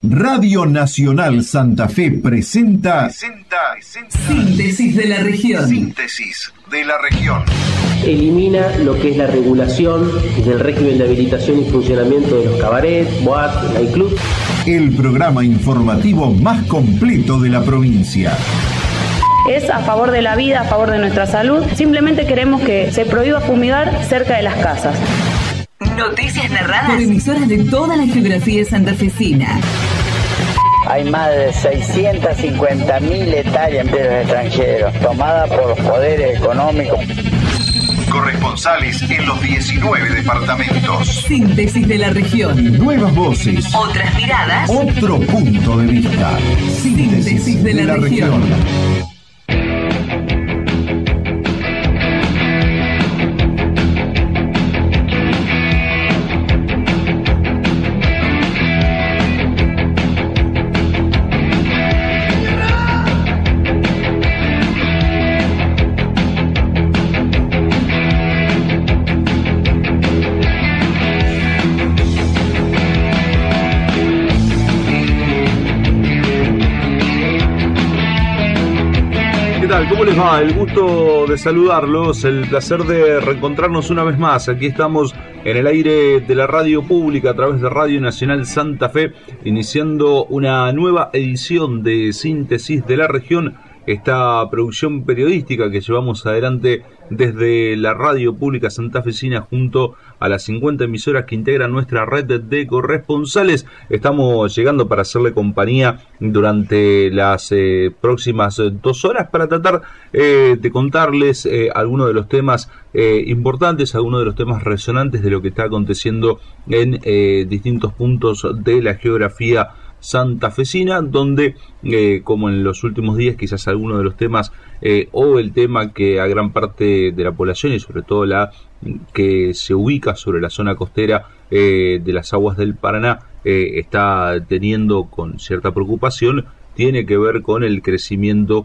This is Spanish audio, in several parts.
Radio Nacional Santa Fe presenta Síntesis de la región. Síntesis de la región. Elimina lo que es la regulación del régimen de habilitación y funcionamiento de los cabarets, boates, nightclubs. El programa informativo más completo de la provincia. Es a favor de la vida, a favor de nuestra salud. Simplemente queremos que se prohíba fumigar cerca de las casas. Noticias narradas por emisoras de toda la geografía santafesina. Hay más de 650.000 hectáreas de los extranjeros, tomadas por los poderes económicos. Corresponsales en los 19 departamentos. Síntesis de la región. Nuevas voces. Otras miradas. Otro punto de vista. Síntesis de la región. ¿Cómo les va? El gusto de saludarlos, el placer de reencontrarnos una vez más. Aquí estamos en el aire de la radio pública a través de Radio Nacional Santa Fe, iniciando una nueva edición de Síntesis de la Región, esta producción periodística que llevamos adelante desde la radio pública santafesina junto a las 50 emisoras que integran nuestra red de corresponsales. Estamos llegando para hacerle compañía durante las próximas 2 horas para tratar de contarles algunos de los temas importantes, algunos de los temas resonantes de lo que está aconteciendo en distintos puntos de la geografía santafesina, donde como en los últimos días quizás algunos de los temas o el tema que a gran parte de la población y sobre todo la que se ubica sobre la zona costera de las aguas del Paraná está teniendo con cierta preocupación, tiene que ver con el crecimiento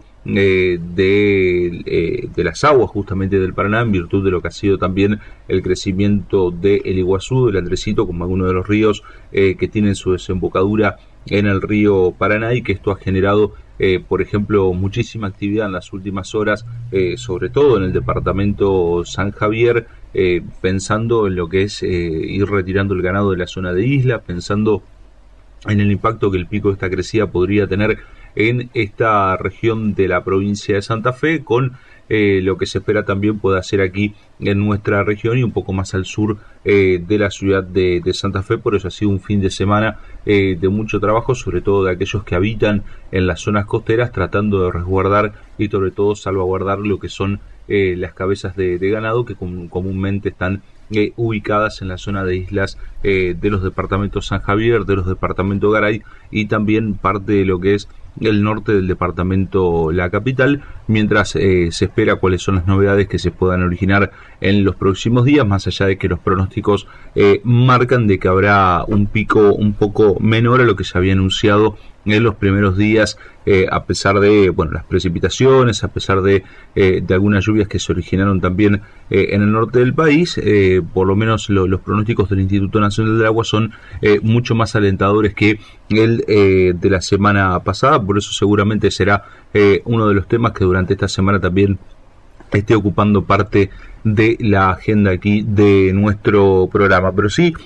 de las aguas justamente del Paraná, en virtud de lo que ha sido también el crecimiento del Iguazú, del Andresito, como algunos de los ríos que tienen su desembocadura en el río Paraná, y que esto ha generado, por ejemplo, muchísima actividad en las últimas horas, sobre todo en el departamento San Javier, pensando en lo que es ir retirando el ganado de la zona de isla, pensando en el impacto que el pico de esta crecida podría tener en esta región de la provincia de Santa Fe, con lo que se espera también pueda hacer aquí en nuestra región y un poco más al sur de la ciudad de Santa Fe. Por eso ha sido un fin de semana de mucho trabajo, sobre todo de aquellos que habitan en las zonas costeras, tratando de resguardar y sobre todo salvaguardar lo que son las cabezas de ganado que comúnmente están ubicadas en la zona de islas de los departamentos San Javier, de los departamentos Garay y también parte de lo que es el norte del departamento La Capital, mientras se espera cuáles son las novedades que se puedan originar en los próximos días, más allá de que los pronósticos marcan de que habrá un pico un poco menor a lo que se había anunciado en los primeros días, a pesar de las precipitaciones, a pesar de algunas lluvias que se originaron también en el norte del país. Por lo menos los pronósticos del Instituto Nacional del Agua son mucho más alentadores que el de la semana pasada. Por eso seguramente será uno de los temas que durante esta semana también esté ocupando parte de la agenda aquí de nuestro programa. Pero sí,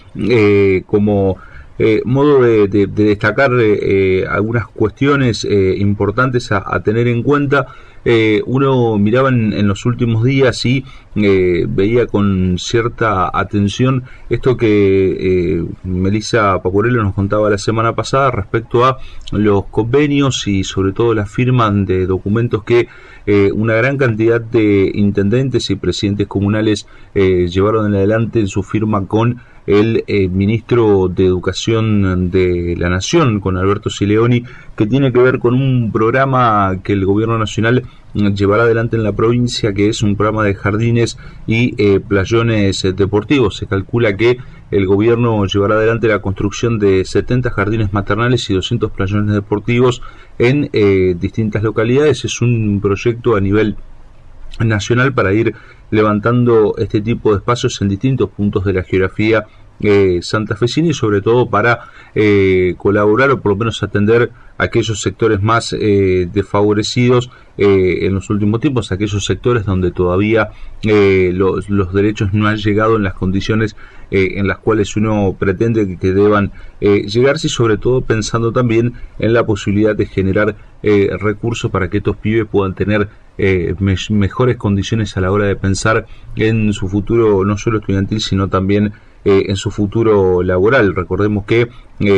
como modo de destacar algunas cuestiones importantes a tener en cuenta, uno miraba en los últimos días y veía con cierta atención esto que Melissa Pacuarello nos contaba la semana pasada respecto a los convenios y sobre todo la firma de documentos que una gran cantidad de intendentes y presidentes comunales llevaron adelante en su firma con el ministro de Educación de la Nación, con Alberto Sileoni, que tiene que ver con un programa que el gobierno nacional llevará adelante en la provincia, que es un programa de jardines y playones deportivos. Se calcula que el gobierno llevará adelante la construcción de 70 jardines maternales y 200 playones deportivos en distintas localidades. Es un proyecto a nivel nacional para ir levantando este tipo de espacios en distintos puntos de la geografía santafesina y sobre todo para colaborar o por lo menos atender a aquellos sectores más desfavorecidos en los últimos tiempos, aquellos sectores donde todavía los derechos no han llegado en las condiciones en las cuales uno pretende que deban llegarse, y sobre todo pensando también en la posibilidad de generar recursos para que estos pibes puedan tener mejores condiciones a la hora de pensar en su futuro, no solo estudiantil, sino también en su futuro laboral. Recordemos que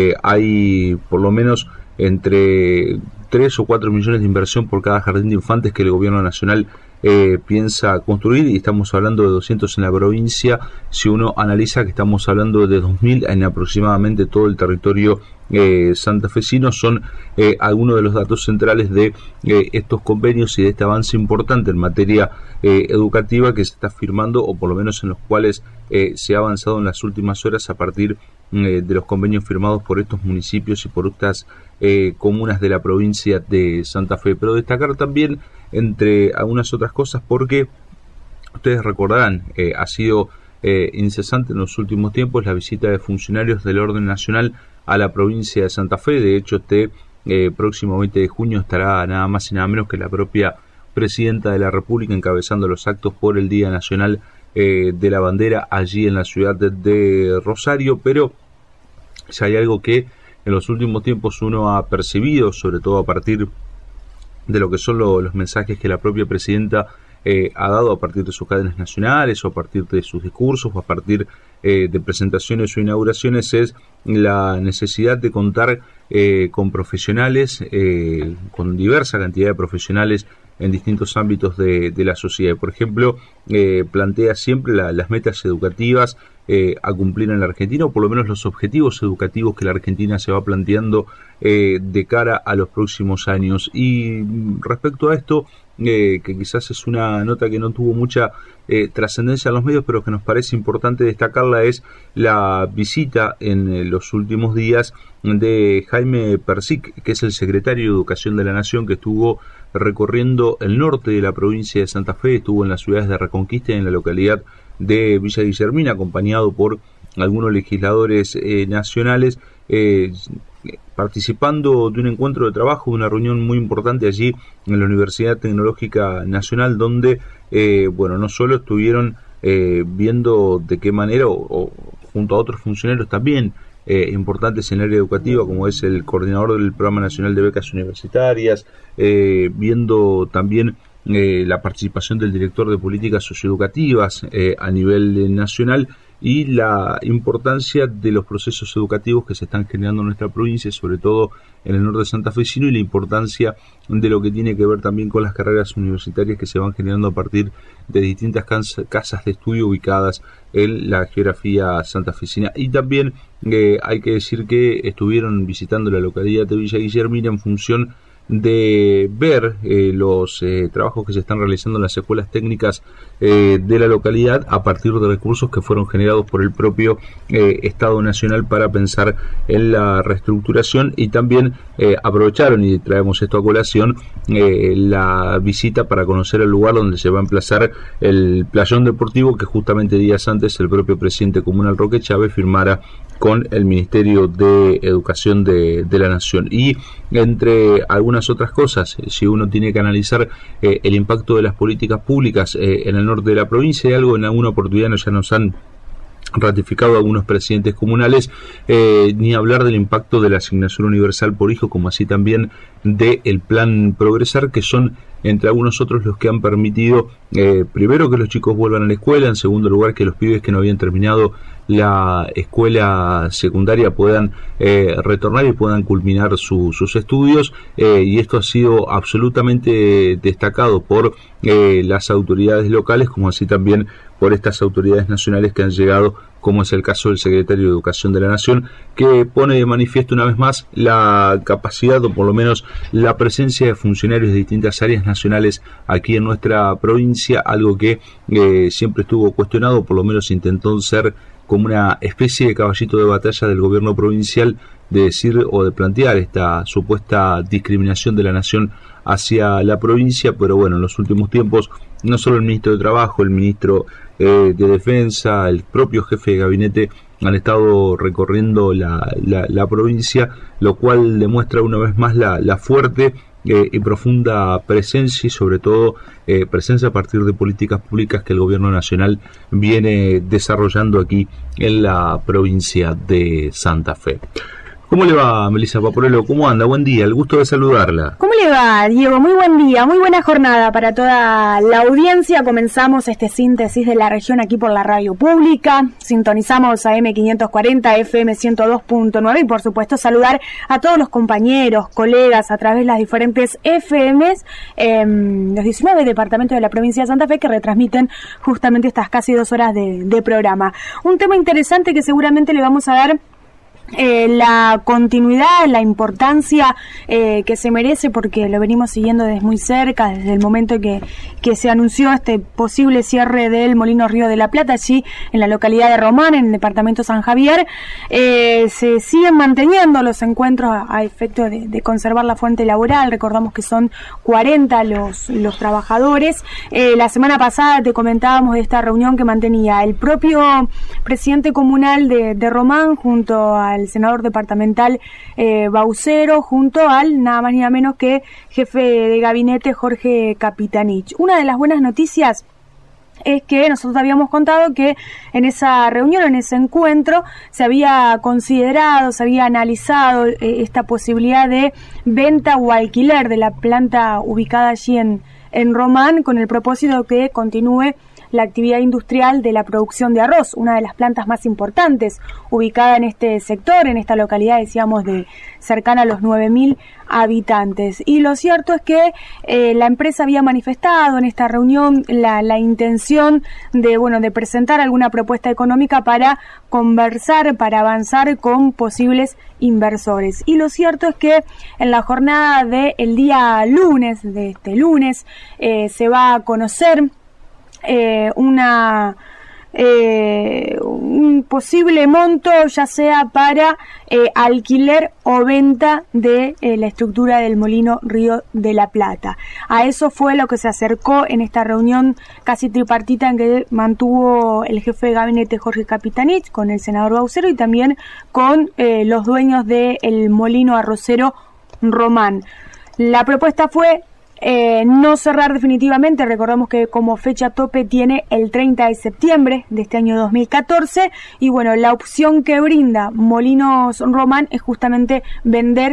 hay por lo menos entre 3 o 4 millones de inversión por cada jardín de infantes que el gobierno nacional piensa construir, y estamos hablando de 200 en la provincia. Si uno analiza que estamos hablando de 2.000 en aproximadamente todo el territorio santafesino, son algunos de los datos centrales de estos convenios y de este avance importante en materia educativa que se está firmando, o por lo menos en los cuales se ha avanzado en las últimas horas a partir de los convenios firmados por estos municipios y por estas comunas de la provincia de Santa Fe. Pero destacar también, entre algunas otras cosas, porque ustedes recordarán, ha sido incesante en los últimos tiempos la visita de funcionarios del orden nacional a la provincia de Santa Fe. De hecho, este próximo 20 de junio estará nada más y nada menos que la propia presidenta de la República encabezando los actos por el Día Nacional de la Bandera allí en la ciudad de Rosario. Pero si hay algo que en los últimos tiempos uno ha percibido, sobre todo a partir de lo que son los mensajes que la propia presidenta ha dado a partir de sus cadenas nacionales, o a partir de sus discursos, o a partir de presentaciones o inauguraciones, es la necesidad de contar con profesionales, con diversa cantidad de profesionales en distintos ámbitos de la sociedad. Por ejemplo, plantea siempre las metas educativas a cumplir en la Argentina, o por lo menos los objetivos educativos que la Argentina se va planteando de cara a los próximos años. Y respecto a esto, que quizás es una nota que no tuvo mucha trascendencia en los medios, pero que nos parece importante destacarla, es la visita en los últimos días de Jaime Persic, que es el secretario de Educación de la Nación, que estuvo recorriendo el norte de la provincia de Santa Fe, estuvo en las ciudades de Reconquista y en la localidad de Villa Guillermina, acompañado por algunos legisladores nacionales, participando de un encuentro de trabajo, de una reunión muy importante allí en la Universidad Tecnológica Nacional, donde no solo estuvieron viendo de qué manera, o junto a otros funcionarios también importantes en el área educativa, como es el coordinador del Programa Nacional de Becas Universitarias, viendo también la participación del director de políticas socioeducativas a nivel nacional, y la importancia de los procesos educativos que se están generando en nuestra provincia, sobre todo en el norte santafesino, y la importancia de lo que tiene que ver también con las carreras universitarias que se van generando a partir de distintas casas de estudio ubicadas en la geografía santafesina. Y también hay que decir que estuvieron visitando la localidad de Villa Guillermina en función de ver los trabajos que se están realizando en las escuelas técnicas de la localidad a partir de recursos que fueron generados por el propio Estado Nacional para pensar en la reestructuración. Y también aprovecharon, y traemos esto a colación, la visita para conocer el lugar donde se va a emplazar el playón deportivo que justamente días antes el propio presidente comunal Roque Chávez firmara con el Ministerio de Educación de la Nación. Y entre algunas otras cosas, si uno tiene que analizar el impacto de las políticas públicas en el norte de la provincia, y algo en alguna oportunidad ya nos han ratificado algunos presidentes comunales, ni hablar del impacto de la asignación universal por hijo, como así también del plan Progresar, que son entre algunos otros los que han permitido primero que los chicos vuelvan a la escuela, en segundo lugar que los pibes que no habían terminado la escuela secundaria puedan retornar y puedan culminar sus estudios, y esto ha sido absolutamente destacado por las autoridades locales, como así también por estas autoridades nacionales que han llegado, como es el caso del secretario de Educación de la Nación, que pone de manifiesto una vez más la capacidad, o por lo menos la presencia de funcionarios de distintas áreas nacionales aquí en nuestra provincia, algo que siempre estuvo cuestionado, por lo menos intentó ser como una especie de caballito de batalla del gobierno provincial, de decir o de plantear esta supuesta discriminación de la nación hacia la provincia. Pero bueno, en los últimos tiempos no solo el ministro de Trabajo, el ministro de Defensa, el propio jefe de gabinete han estado recorriendo la provincia, lo cual demuestra una vez más la fuerte y profunda presencia y sobre todo presencia a partir de políticas públicas que el gobierno nacional viene desarrollando aquí en la provincia de Santa Fe. ¿Cómo le va, Melissa Paporello? ¿Cómo anda? Buen día, el gusto de saludarla. ¿Cómo le va, Diego? Muy buen día, muy buena jornada para toda la audiencia. Comenzamos este síntesis de la región aquí por la radio pública. Sintonizamos a M540, FM 102.9 y por supuesto saludar a todos los compañeros, colegas a través de las diferentes FMs, los 19 departamentos de la provincia de Santa Fe que retransmiten justamente estas casi 2 horas de programa. Un tema interesante que seguramente le vamos a dar la continuidad, la importancia que se merece, porque lo venimos siguiendo desde muy cerca, desde el momento que se anunció este posible cierre del Molino Río de la Plata, allí en la localidad de Román, en el departamento San Javier. Se siguen manteniendo los encuentros a efecto de conservar la fuente laboral. Recordamos que son 40 los trabajadores. La semana pasada te comentábamos de esta reunión que mantenía el propio presidente comunal de Román junto al senador departamental Baucero, junto al nada más ni nada menos que jefe de gabinete Jorge Capitanich. Una de las buenas noticias es que nosotros habíamos contado que en esa reunión, en ese encuentro, se había considerado, se había analizado esta posibilidad de venta o alquiler de la planta ubicada allí en Román, con el propósito de que continúe la actividad industrial de la producción de arroz, una de las plantas más importantes ubicada en este sector, en esta localidad, decíamos, de cercana a los 9.000 habitantes. Y lo cierto es que la empresa había manifestado en esta reunión la intención de presentar alguna propuesta económica para conversar, para avanzar con posibles inversores. Y lo cierto es que en la jornada del día lunes, de este lunes, se va a conocer un posible monto, ya sea para alquiler o venta de la estructura del Molino Río de la Plata. A eso fue lo que se acercó en esta reunión casi tripartita en que mantuvo el jefe de gabinete Jorge Capitanich con el senador Baucero y también con los dueños del molino arrocero Román. La propuesta fue no cerrar definitivamente. Recordamos que como fecha tope tiene el 30 de septiembre de este año 2014 y bueno, la opción que brinda Molinos Román es justamente vender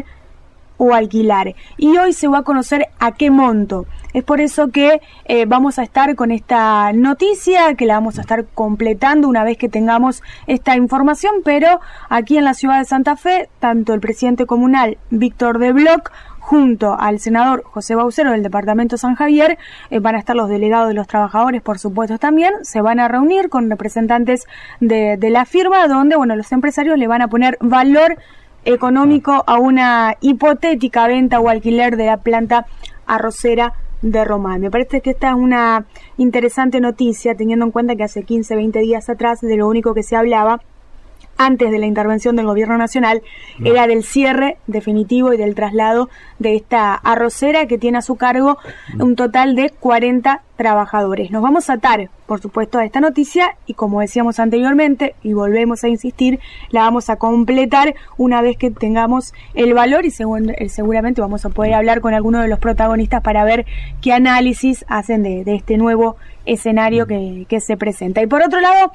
o alquilar. Y hoy se va a conocer a qué monto. Es por eso que vamos a estar con esta noticia, que la vamos a estar completando una vez que tengamos esta información, pero aquí en la ciudad de Santa Fe, tanto el presidente comunal Víctor de Bloch junto al senador José Baucero del departamento San Javier, van a estar los delegados de los trabajadores, por supuesto también, se van a reunir con representantes de la firma, donde los empresarios le van a poner valor económico a una hipotética venta o alquiler de la planta arrocera de Román. Me parece que esta es una interesante noticia, teniendo en cuenta que hace 15, 20 días atrás de lo único que se hablaba antes de la intervención del gobierno nacional era del cierre definitivo y del traslado de esta arrocera que tiene a su cargo un total de 40 trabajadores. Nos vamos a atar, por supuesto, a esta noticia y, como decíamos anteriormente, y volvemos a insistir, la vamos a completar una vez que tengamos el valor y seguramente vamos a poder hablar con alguno de los protagonistas para ver qué análisis hacen de este nuevo escenario que se presenta. Y por otro lado,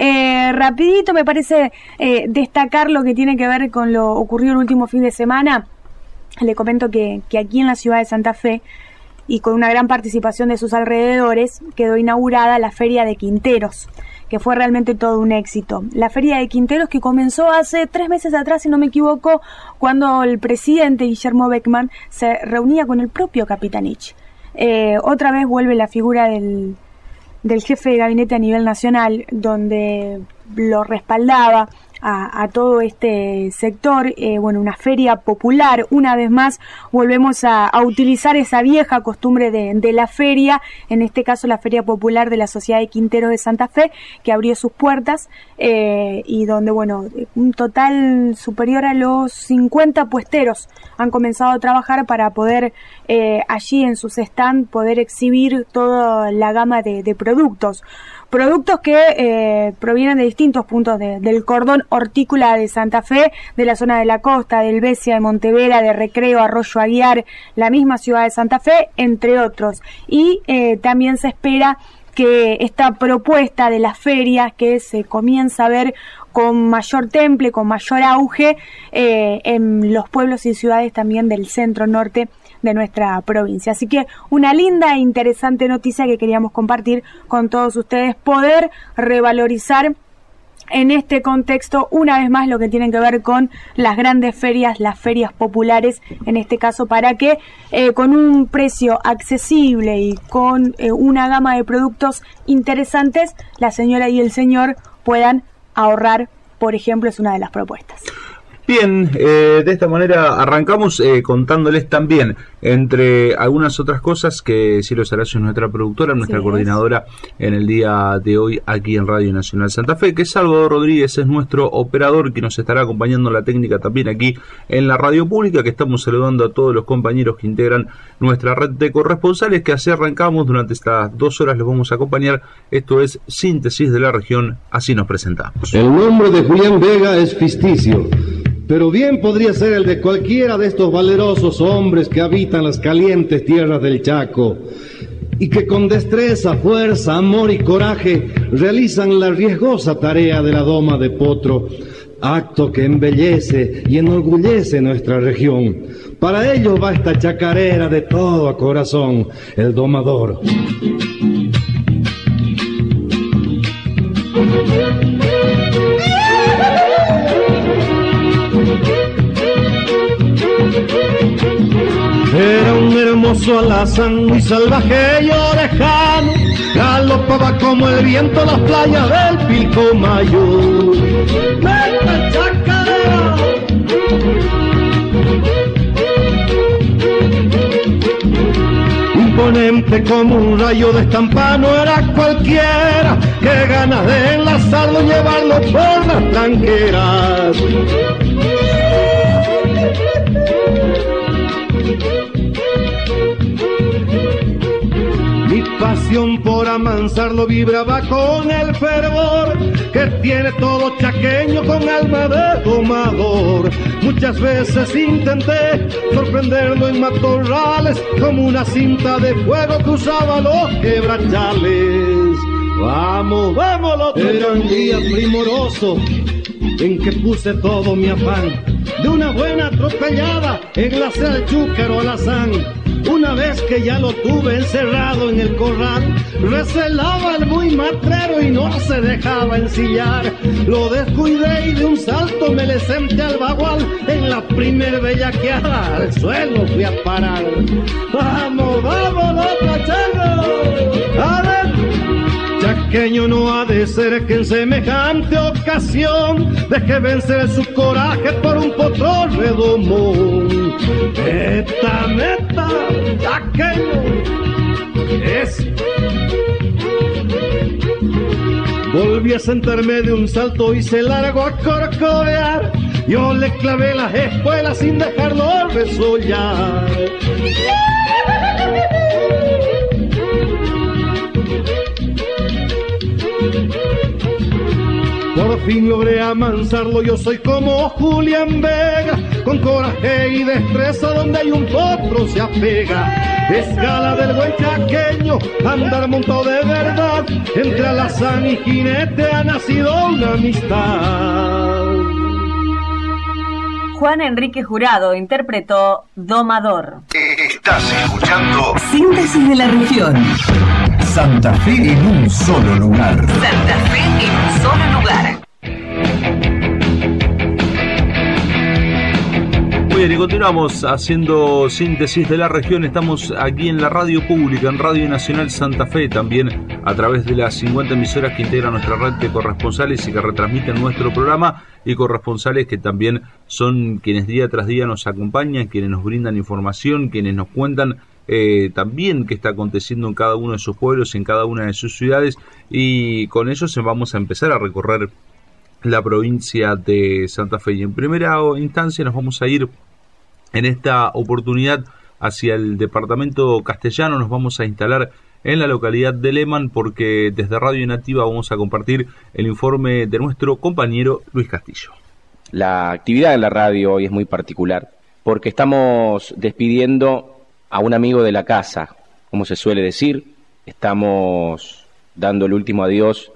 rapidito me parece destacar lo que tiene que ver con lo ocurrido el último fin de semana. Le comento que aquí en la ciudad de Santa Fe, y con una gran participación de sus alrededores, quedó inaugurada la Feria de Quinteros, que fue realmente todo un éxito. La Feria de Quinteros que comenzó hace 3 meses atrás, si no me equivoco, cuando el presidente Guillermo Beckman se reunía con el propio Capitanich. Otra vez vuelve la figura del jefe de gabinete a nivel nacional, donde lo respaldaba a todo este sector. Una feria popular. Una vez más volvemos a utilizar esa vieja costumbre de la feria, en este caso la Feria Popular de la Sociedad de Quinteros de Santa Fe, que abrió sus puertas y donde un total superior a los 50 puesteros han comenzado a trabajar para poder allí en sus stands poder exhibir toda la gama de productos. productos que provienen de distintos puntos del cordón hortícola de Santa Fe, de la zona de la costa, del Besia, de Montevera, de Recreo, Arroyo Aguiar, la misma ciudad de Santa Fe, entre otros. Y también se espera que esta propuesta de las ferias, que se comienza a ver con mayor temple, con mayor auge en los pueblos y ciudades también del centro norte de nuestra provincia. Así que una linda e interesante noticia que queríamos compartir con todos ustedes, poder revalorizar en este contexto una vez más lo que tienen que ver con las grandes ferias, las ferias populares, en este caso, para que con un precio accesible y con una gama de productos interesantes, la señora y el señor puedan ahorrar, por ejemplo, es una de las propuestas. Bien, de esta manera arrancamos contándoles también, entre algunas otras cosas, que Cielo Saracio es nuestra productora, nuestra coordinadora en el día de hoy aquí en Radio Nacional Santa Fe, que Salvador Rodríguez es nuestro operador, que nos estará acompañando en la técnica también aquí en la radio pública, que estamos saludando a todos los compañeros que integran nuestra red de corresponsales, que así arrancamos. Durante estas 2 horas les vamos a acompañar. Esto es Síntesis de la Región, así nos presentamos. El nombre de Julián Vega es ficticio, pero bien podría ser el de cualquiera de estos valerosos hombres que habitan las calientes tierras del Chaco y que con destreza, fuerza, amor y coraje realizan la riesgosa tarea de la doma de potro, acto que embellece y enorgullece nuestra región. Para ello va esta chacarera de todo a corazón, el domador. Era un hermoso alazán muy salvaje y orejano, galopaba como el viento las playas del Pilcomayo. ¡Ven, chacarera! Imponente como un rayo de estampa, no era cualquiera, que ganas de enlazarlo y llevarlo por las tranqueras. Mi pasión por amansarlo vibraba con el fervor que tiene todo chaqueño con alma de domador. Muchas veces intenté sorprenderlo en matorrales, como una cinta de fuego cruzaba los quebrachales. Vamos, vámonos. Era un día primoroso en que puse todo mi afán de una buena atropellada, enlacé al chúcaro alazán. Una vez que ya lo tuve encerrado en el corral, recelaba el muy matrero y no se dejaba ensillar. Lo descuidé y de un salto me le senté al bagual. En la primer bellaqueada al suelo fui a parar. ¡Vamos, vámonos, cachango! ¡A ver! Chaqueño no ha de ser que en semejante ocasión deje vencer su coraje por un potro redomón. Meta, meta, chaqueño es. Volví a sentarme de un salto y se largó a corcovear. Yo le clavé las espuelas sin dejarlo resollar. Por fin logré amansarlo, yo soy como Julián Vega, con coraje y destreza donde hay un potro se apega. Es gala del buen chaqueño, andar montado de verdad, entre alazán y jinete ha nacido una amistad. Juan Enrique Jurado interpretó Domador. Estás escuchando Síntesis de la Región. Santa Fe en un solo lugar. Santa Fe en un solo lugar. Muy bien, y continuamos haciendo Síntesis de la Región. Estamos aquí en la radio pública, en Radio Nacional Santa Fe, también a través de las 50 emisoras que integran nuestra red de corresponsales y que retransmiten nuestro programa, y corresponsales que también son quienes día tras día nos acompañan, quienes nos brindan información, quienes nos cuentan también qué está aconteciendo en cada uno de sus pueblos, en cada una de sus ciudades, y con ellos vamos a empezar a recorrer la provincia de Santa Fe. Y en primera instancia nos vamos a ir en esta oportunidad hacia el departamento castellano. Nos vamos a instalar en la localidad de Lehmann, porque desde Radio Nativa vamos a compartir el informe de nuestro compañero Luis Castillo. La actividad en la radio hoy es muy particular porque estamos despidiendo a un amigo de la casa, como se suele decir. Estamos dando el último adiós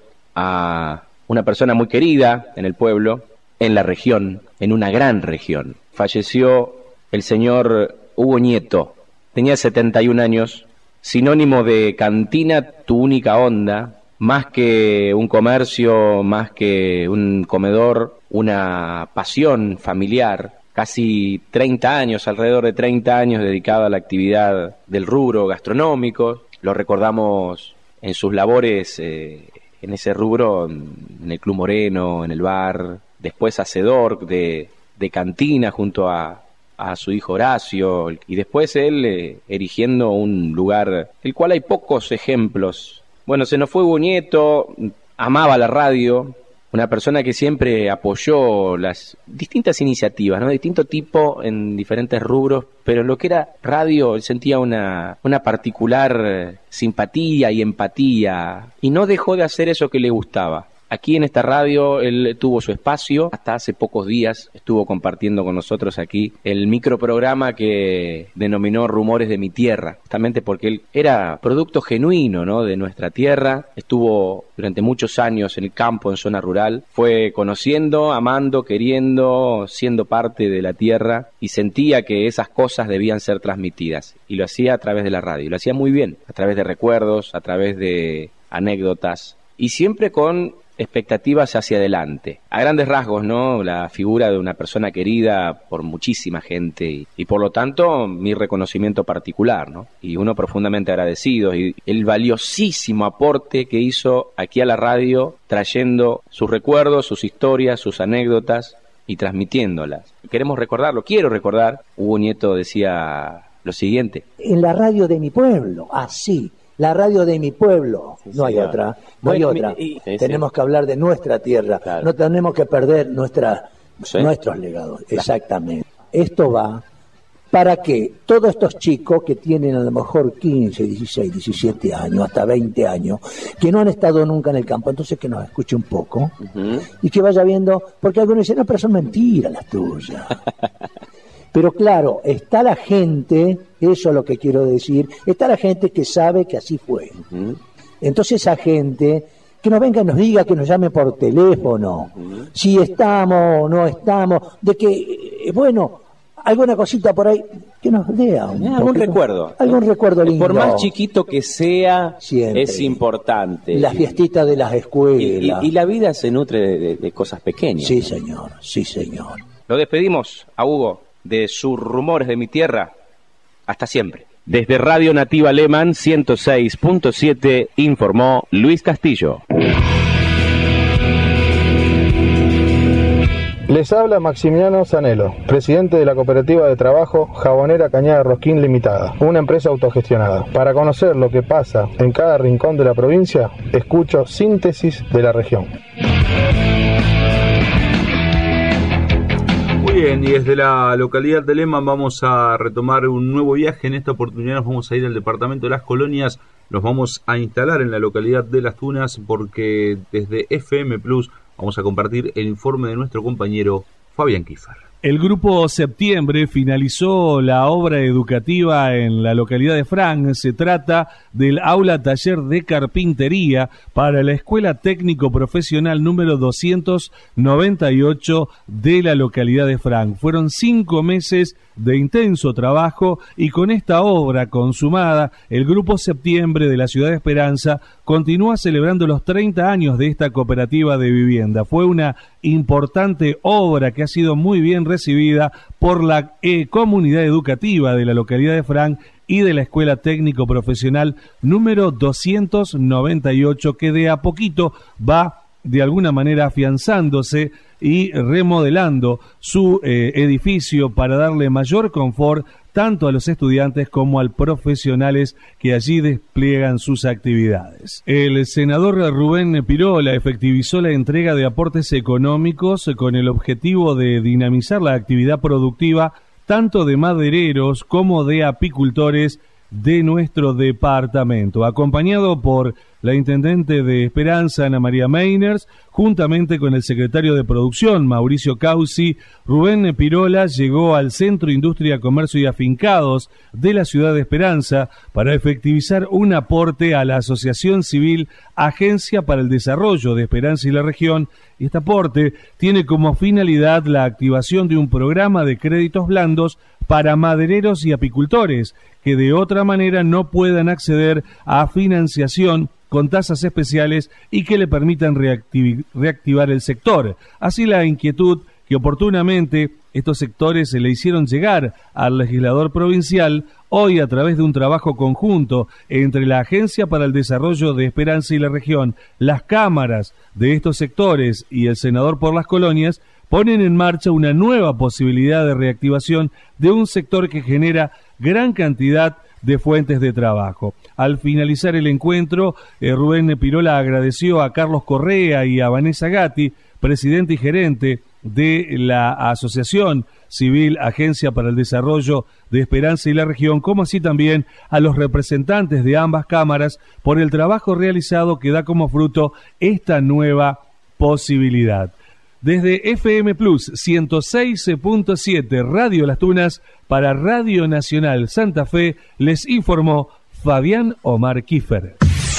a una persona muy querida en el pueblo, en la región, en una gran región. Falleció el señor Hugo Nieto, tenía 71 años, sinónimo de cantina Tu Única Onda, más que un comercio, más que un comedor, una pasión familiar, casi 30 años, alrededor de 30 años dedicado a la actividad del rubro gastronómico. Lo recordamos en sus labores en ese rubro, en el Club Moreno, en el bar, después hacedor de cantina junto a su hijo Horacio, y después él erigiendo un lugar del cual hay pocos ejemplos. Bueno, se nos fue Hugo Nieto, amaba la radio, una persona que siempre apoyó las distintas iniciativas, ¿no? De distinto tipo en diferentes rubros, pero en lo que era radio él sentía una particular simpatía y empatía, y no dejó de hacer eso que le gustaba. Aquí en esta radio él tuvo su espacio, hasta hace pocos días estuvo compartiendo con nosotros aquí el microprograma que denominó Rumores de mi Tierra, justamente porque él era producto genuino, ¿no?, de nuestra tierra, estuvo durante muchos años en el campo, en zona rural, fue conociendo, amando, queriendo, siendo parte de la tierra, y sentía que esas cosas debían ser transmitidas, y lo hacía a través de la radio, y lo hacía muy bien, a través de recuerdos, a través de anécdotas, y siempre con expectativas hacia adelante. A grandes rasgos, ¿no?, la figura de una persona querida por muchísima gente y por lo tanto mi reconocimiento particular, ¿no? Y uno profundamente agradecido, y el valiosísimo aporte que hizo aquí a la radio, trayendo sus recuerdos, sus historias, sus anécdotas y transmitiéndolas. Queremos recordarlo, quiero recordar. Hugo Nieto decía lo siguiente: en la radio de mi pueblo, así. La radio de mi pueblo, no hay otra, no hay otra. Tenemos que hablar de nuestra tierra, claro. No tenemos que perder nuestros legados, exactamente. Esto va para que todos estos chicos que tienen a lo mejor 15, 16, 17 años, hasta 20 años, que no han estado nunca en el campo, entonces que nos escuche un poco y que vaya viendo, porque algunos dicen, no, pero son mentiras las tuyas. Pero claro, está la gente, eso es lo que quiero decir, está la gente que sabe que así fue. Entonces esa gente, que nos venga y nos diga, que nos llame por teléfono, si estamos o no estamos, de que, bueno, alguna cosita por ahí, que nos dé algún recuerdo. Algún recuerdo lindo. Por más chiquito que sea, siempre es importante. Las fiestitas de las escuelas. Y la vida se nutre de cosas pequeñas. Sí, señor, sí, señor. Lo despedimos a Hugo de sus Rumores de mi Tierra. Hasta siempre. Desde Radio Nativa Lehmann 106.7 informó Luis Castillo. Les habla Maximiliano Zanello, presidente de la cooperativa de trabajo Jabonera Cañada Rosquín Limitada, una empresa autogestionada. Para conocer lo que pasa en cada rincón de la provincia, escucho Síntesis de la Región. Bien, y desde la localidad de Lehmann vamos a retomar un nuevo viaje. En esta oportunidad nos vamos a ir al departamento de Las Colonias, nos vamos a instalar en la localidad de Las Tunas, porque desde FM Plus vamos a compartir el informe de nuestro compañero Fabián Kiefer. El Grupo Septiembre finalizó la obra educativa en la localidad de Frank. Se trata del aula taller de carpintería para la Escuela Técnico Profesional número 298 de la localidad de Frank. Fueron 5 meses de intenso trabajo y con esta obra consumada, el Grupo Septiembre de la Ciudad de Esperanza continúa celebrando los 30 años de esta cooperativa de vivienda. Fue una importante obra que ha sido muy bien recibida por la comunidad educativa de la localidad de Frank y de la Escuela Técnico Profesional número 298, que de a poquito va de alguna manera afianzándose y remodelando su edificio para darle mayor confort tanto a los estudiantes como a los profesionales que allí despliegan sus actividades. El senador Rubén Pirola efectivizó la entrega de aportes económicos con el objetivo de dinamizar la actividad productiva tanto de madereros como de apicultores de nuestro departamento, acompañado por la intendente de Esperanza, Ana María Meiners, juntamente con el secretario de Producción, Mauricio Causi. Rubén Pirola llegó al Centro Industria, Comercio y Afincados de la ciudad de Esperanza para efectivizar un aporte a la Asociación Civil Agencia para el Desarrollo de Esperanza y la Región. Y este aporte tiene como finalidad la activación de un programa de créditos blandos para madereros y apicultores que de otra manera no puedan acceder a financiación con tasas especiales y que le permitan reactivar el sector. Así la inquietud que oportunamente estos sectores se le hicieron llegar al legislador provincial, hoy a través de un trabajo conjunto entre la Agencia para el Desarrollo de Esperanza y la Región, las cámaras de estos sectores y el senador por las colonias, ponen en marcha una nueva posibilidad de reactivación de un sector que genera gran cantidad de fuentes de trabajo. Al finalizar el encuentro, Rubén Pirola agradeció a Carlos Correa y a Vanessa Gatti, presidente y gerente de la Asociación Civil Agencia para el Desarrollo de Esperanza y la Región, como así también a los representantes de ambas cámaras por el trabajo realizado que da como fruto esta nueva posibilidad. Desde FM Plus 106.7 Radio Las Tunas para Radio Nacional Santa Fe les informó Fabián Omar Kiefer.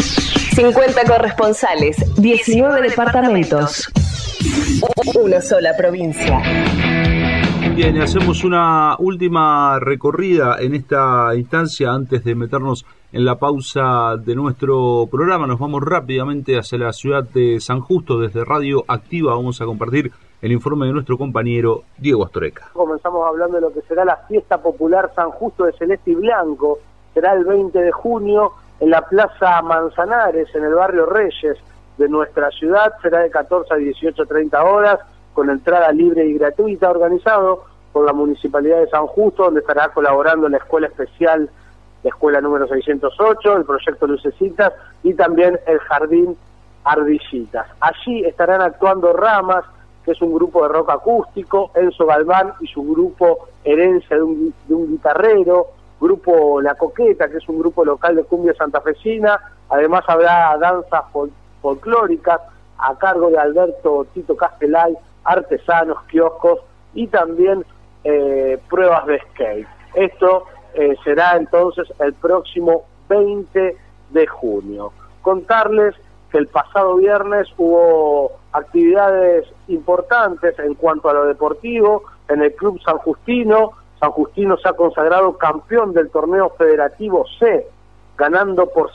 50 corresponsales, 19 departamentos, una sola provincia. Bien, hacemos una última recorrida en esta instancia antes de meternos en la pausa de nuestro programa. Nos vamos rápidamente hacia la ciudad de San Justo. Desde Radio Activa vamos a compartir el informe de nuestro compañero Diego Astoreca. Comenzamos hablando de lo que será la fiesta popular San Justo de Celeste y Blanco. Será el 20 de junio en la Plaza Manzanares, en el barrio Reyes de nuestra ciudad. Será de 14 a 18:30 horas, con entrada libre y gratuita, organizado por la Municipalidad de San Justo, donde estará colaborando la Escuela Especial, la Escuela número 608, el Proyecto Lucecitas y también el Jardín Ardillitas. Allí estarán actuando Ramas, que es un grupo de rock acústico, Enzo Galván y su grupo Herencia de un guitarrero, grupo La Coqueta, que es un grupo local de cumbia santafesina. Además habrá danzas folclóricas a cargo de Alberto Tito Castelay, artesanos, kioscos y también pruebas de skate. Esto será entonces el próximo 20 de junio. Contarles que el pasado viernes hubo actividades importantes en cuanto a lo deportivo en el Club San Justino. San Justino se ha consagrado campeón del torneo federativo C, ganando por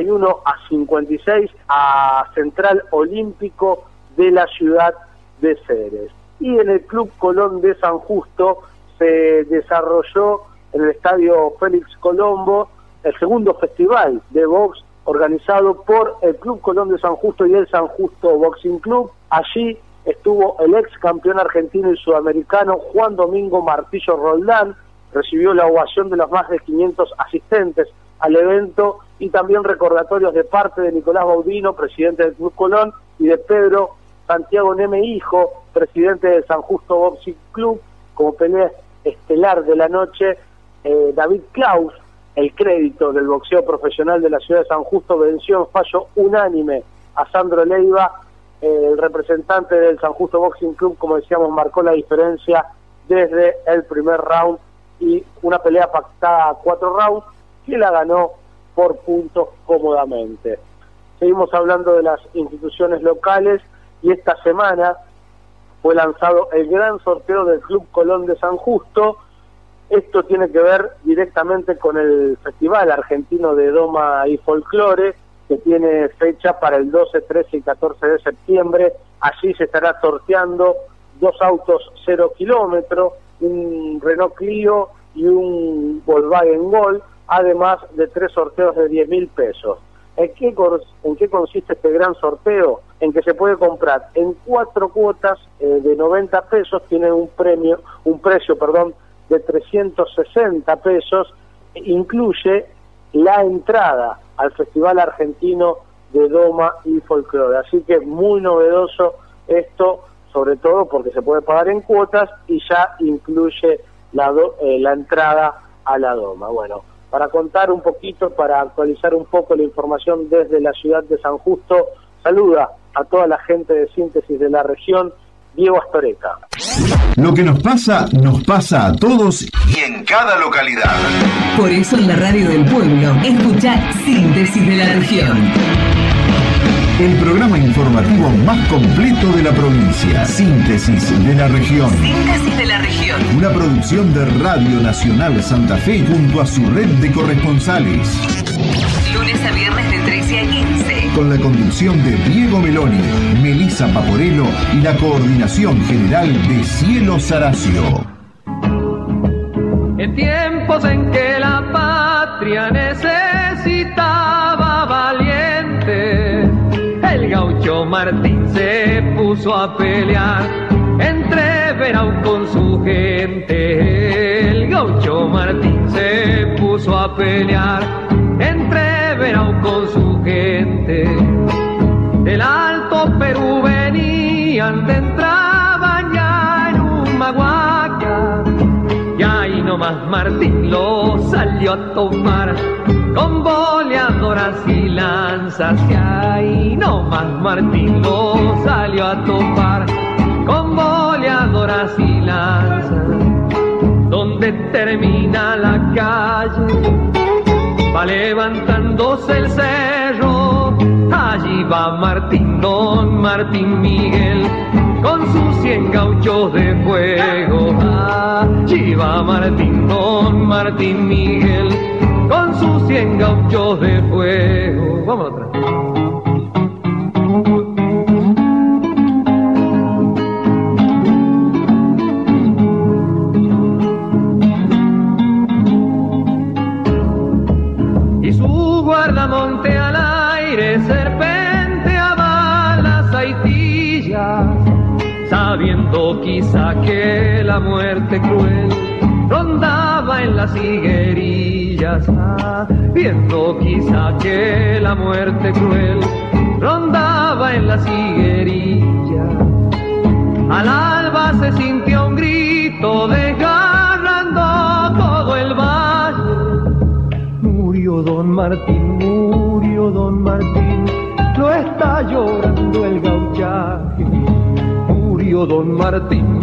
61-56 a Central Olímpico de la ciudad de Ceres. Y en el Club Colón de San Justo se desarrolló en el Estadio Félix Colombo el segundo festival de box organizado por el Club Colón de San Justo y el San Justo Boxing Club. Allí estuvo el ex campeón argentino y sudamericano Juan Domingo Martillo Roldán, recibió la ovación de los más de 500 asistentes al evento y también recordatorios de parte de Nicolás Baudino, presidente del Club Colón, y de Pedro Santiago Neme Hijo, presidente del San Justo Boxing Club. Como pelea estelar de la noche, David Klaus, el crédito del boxeo profesional de la ciudad de San Justo, venció en fallo unánime a Sandro Leiva. El representante del San Justo Boxing Club, como decíamos, marcó la diferencia desde el primer round y una pelea pactada a 4 rounds que la ganó por puntos cómodamente. Seguimos hablando de las instituciones locales y esta semana fue lanzado el gran sorteo del Club Colón de San Justo. Esto tiene que ver directamente con el Festival Argentino de Doma y Folclore, que tiene fecha para el 12, 13 y 14 de septiembre. Allí se estará sorteando 2 autos 0 kilómetros, un Renault Clio y un Volkswagen Gol, además de 3 sorteos de 10.000 pesos. ¿En qué consiste este gran sorteo? En que se puede comprar en 4 cuotas de 90 pesos, tiene un precio de 360 pesos, incluye la entrada al Festival Argentino de Doma y Folclore. Así que muy novedoso esto, sobre todo porque se puede pagar en cuotas y ya incluye la entrada a la Doma. Bueno, para contar un poquito, para actualizar un poco la información desde la ciudad de San Justo. Saluda a toda la gente de Síntesis de la Región, Diego Astoreca. Lo que nos pasa a todos y en cada localidad. Por eso en la radio del pueblo, escucha Síntesis de la Región. El programa informativo más completo de la provincia. Síntesis de la Región. Síntesis de la Región. Una producción de Radio Nacional Santa Fe junto a su red de corresponsales. Lunes a viernes de 13 a 15. Con la conducción de Diego Meloni, Melissa Paporello y la coordinación general de Cielo Saracio. En tiempos en que la patria necesitaba valientes, el gaucho Martín se puso a pelear entre Verão con su gente. El gaucho Martín se puso a pelear entre Verão con su gente. Del Alto Perú venían, entraban ya en Humahuaca, y ahí nomás Martín lo salió a tomar con boleadoras y lanzas, y ahí nomás Martín lo salió a topar con boleadoras y lanzas. Donde termina la calle va levantándose el cerro, allí va Martín, don Martín Miguel, con sus 100 gauchos de fuego. Allí va Martín, don Martín Miguel, con sus 100 gauchos de fuego. Vamos atrás. Y su guardamonte al aire serpenteaba las aitillas, sabiendo quizá que la muerte cruel rondaba en las higuerillas, viendo quizá que la muerte cruel rondaba en las higuerillas. Al alba se sintió un grito desgarrando todo el valle. Murió don Martín, lo está llorando el gauchaje. Murió don Martín,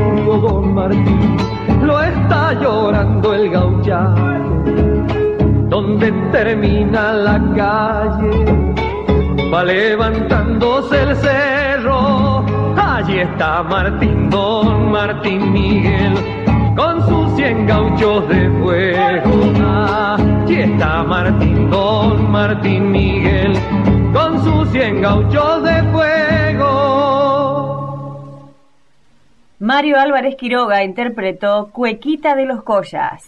lo está llorando el gauchaje. Donde termina la calle va levantándose el cerro, allí está Martín, don Martín Miguel, con sus 100 gauchos de fuego. Allí está Martín, don Martín Miguel, con sus 100 gauchos de fuego. Mario Álvarez Quiroga interpretó Cuequita de los Collas.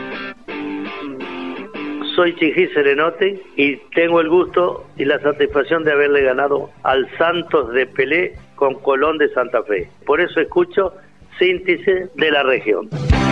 Soy Chijí Serenote y tengo el gusto y la satisfacción de haberle ganado al Santos de Pelé con Colón de Santa Fe. Por eso escucho Síntesis de la Región.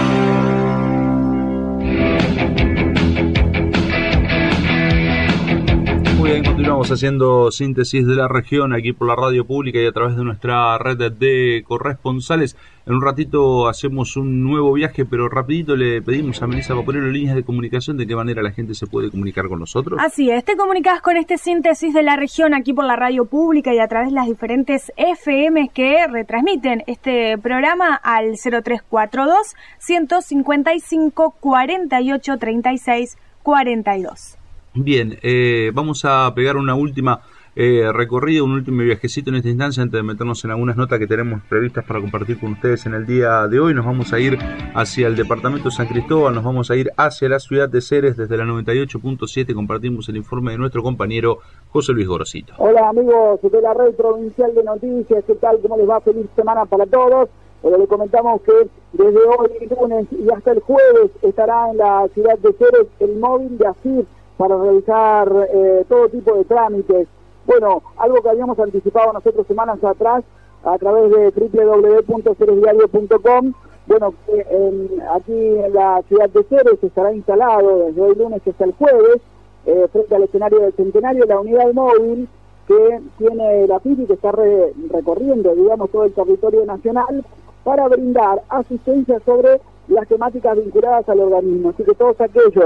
Muy bien, continuamos haciendo Síntesis de la Región aquí por la radio pública y a través de nuestra red de corresponsales. En un ratito hacemos un nuevo viaje, pero rapidito le pedimos a Melissa Paporello líneas de comunicación, de qué manera la gente se puede comunicar con nosotros. Así es, te comunicas con este Síntesis de la Región aquí por la radio pública y a través de las diferentes FM que retransmiten este programa al 0342 155 48 36 42. Bien, vamos a pegar una última recorrida, un último viajecito en esta instancia antes de meternos en algunas notas que tenemos previstas para compartir con ustedes en el día de hoy. Nos vamos a ir hacia el departamento de San Cristóbal, nos vamos a ir hacia la ciudad de Ceres. Desde la 98.7 compartimos el informe de nuestro compañero José Luis Gorosito. Hola amigos de la red provincial de noticias, ¿qué tal? ¿Cómo les va? Feliz semana para todos. Le comentamos que desde hoy lunes y hasta el jueves estará en la ciudad de Ceres el móvil de ASIF para realizar todo tipo de trámites. Bueno, algo que habíamos anticipado nosotros semanas atrás a través de www.ceresdiario.com. Bueno, aquí en la ciudad de Ceres estará instalado desde hoy lunes hasta el jueves, frente al escenario del Centenario, la unidad móvil que tiene la FIP y que está recorriendo, digamos, todo el territorio nacional para brindar asistencia sobre las temáticas vinculadas al organismo. Así que todos aquellos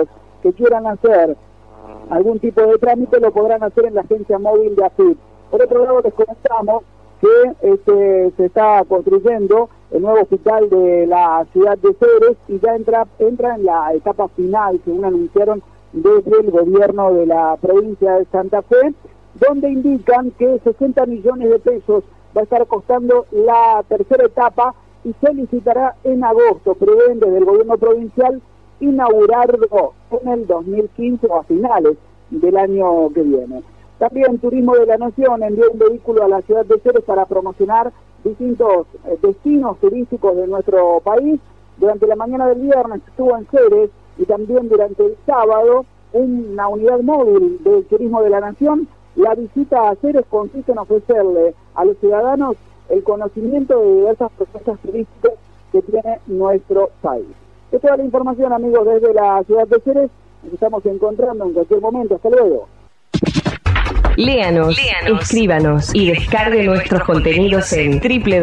que quieran hacer algún tipo de trámite lo podrán hacer en la agencia móvil de AFIP. Por otro lado, les comentamos que se está construyendo el nuevo hospital de la ciudad de Ceres y ya entra en la etapa final, según anunciaron desde el gobierno de la provincia de Santa Fe, donde indican que 60 millones de pesos va a estar costando la tercera etapa y se licitará en agosto. Prevén desde el gobierno provincial inaugurarlo en el 2015 o a finales del año que viene. También Turismo de la Nación envió un vehículo a la ciudad de Ceres para promocionar distintos destinos turísticos de nuestro país. Durante la mañana del viernes estuvo en Ceres y también durante el sábado una unidad móvil del Turismo de la Nación. La visita a Ceres consiste en ofrecerle a los ciudadanos el conocimiento de diversas propuestas turísticas que tiene nuestro país. Es toda la información, amigos, desde la ciudad de Ceres. Nos estamos encontrando en cualquier momento. Hasta luego. Léanos, escríbanos y descargue nuestros contenidos en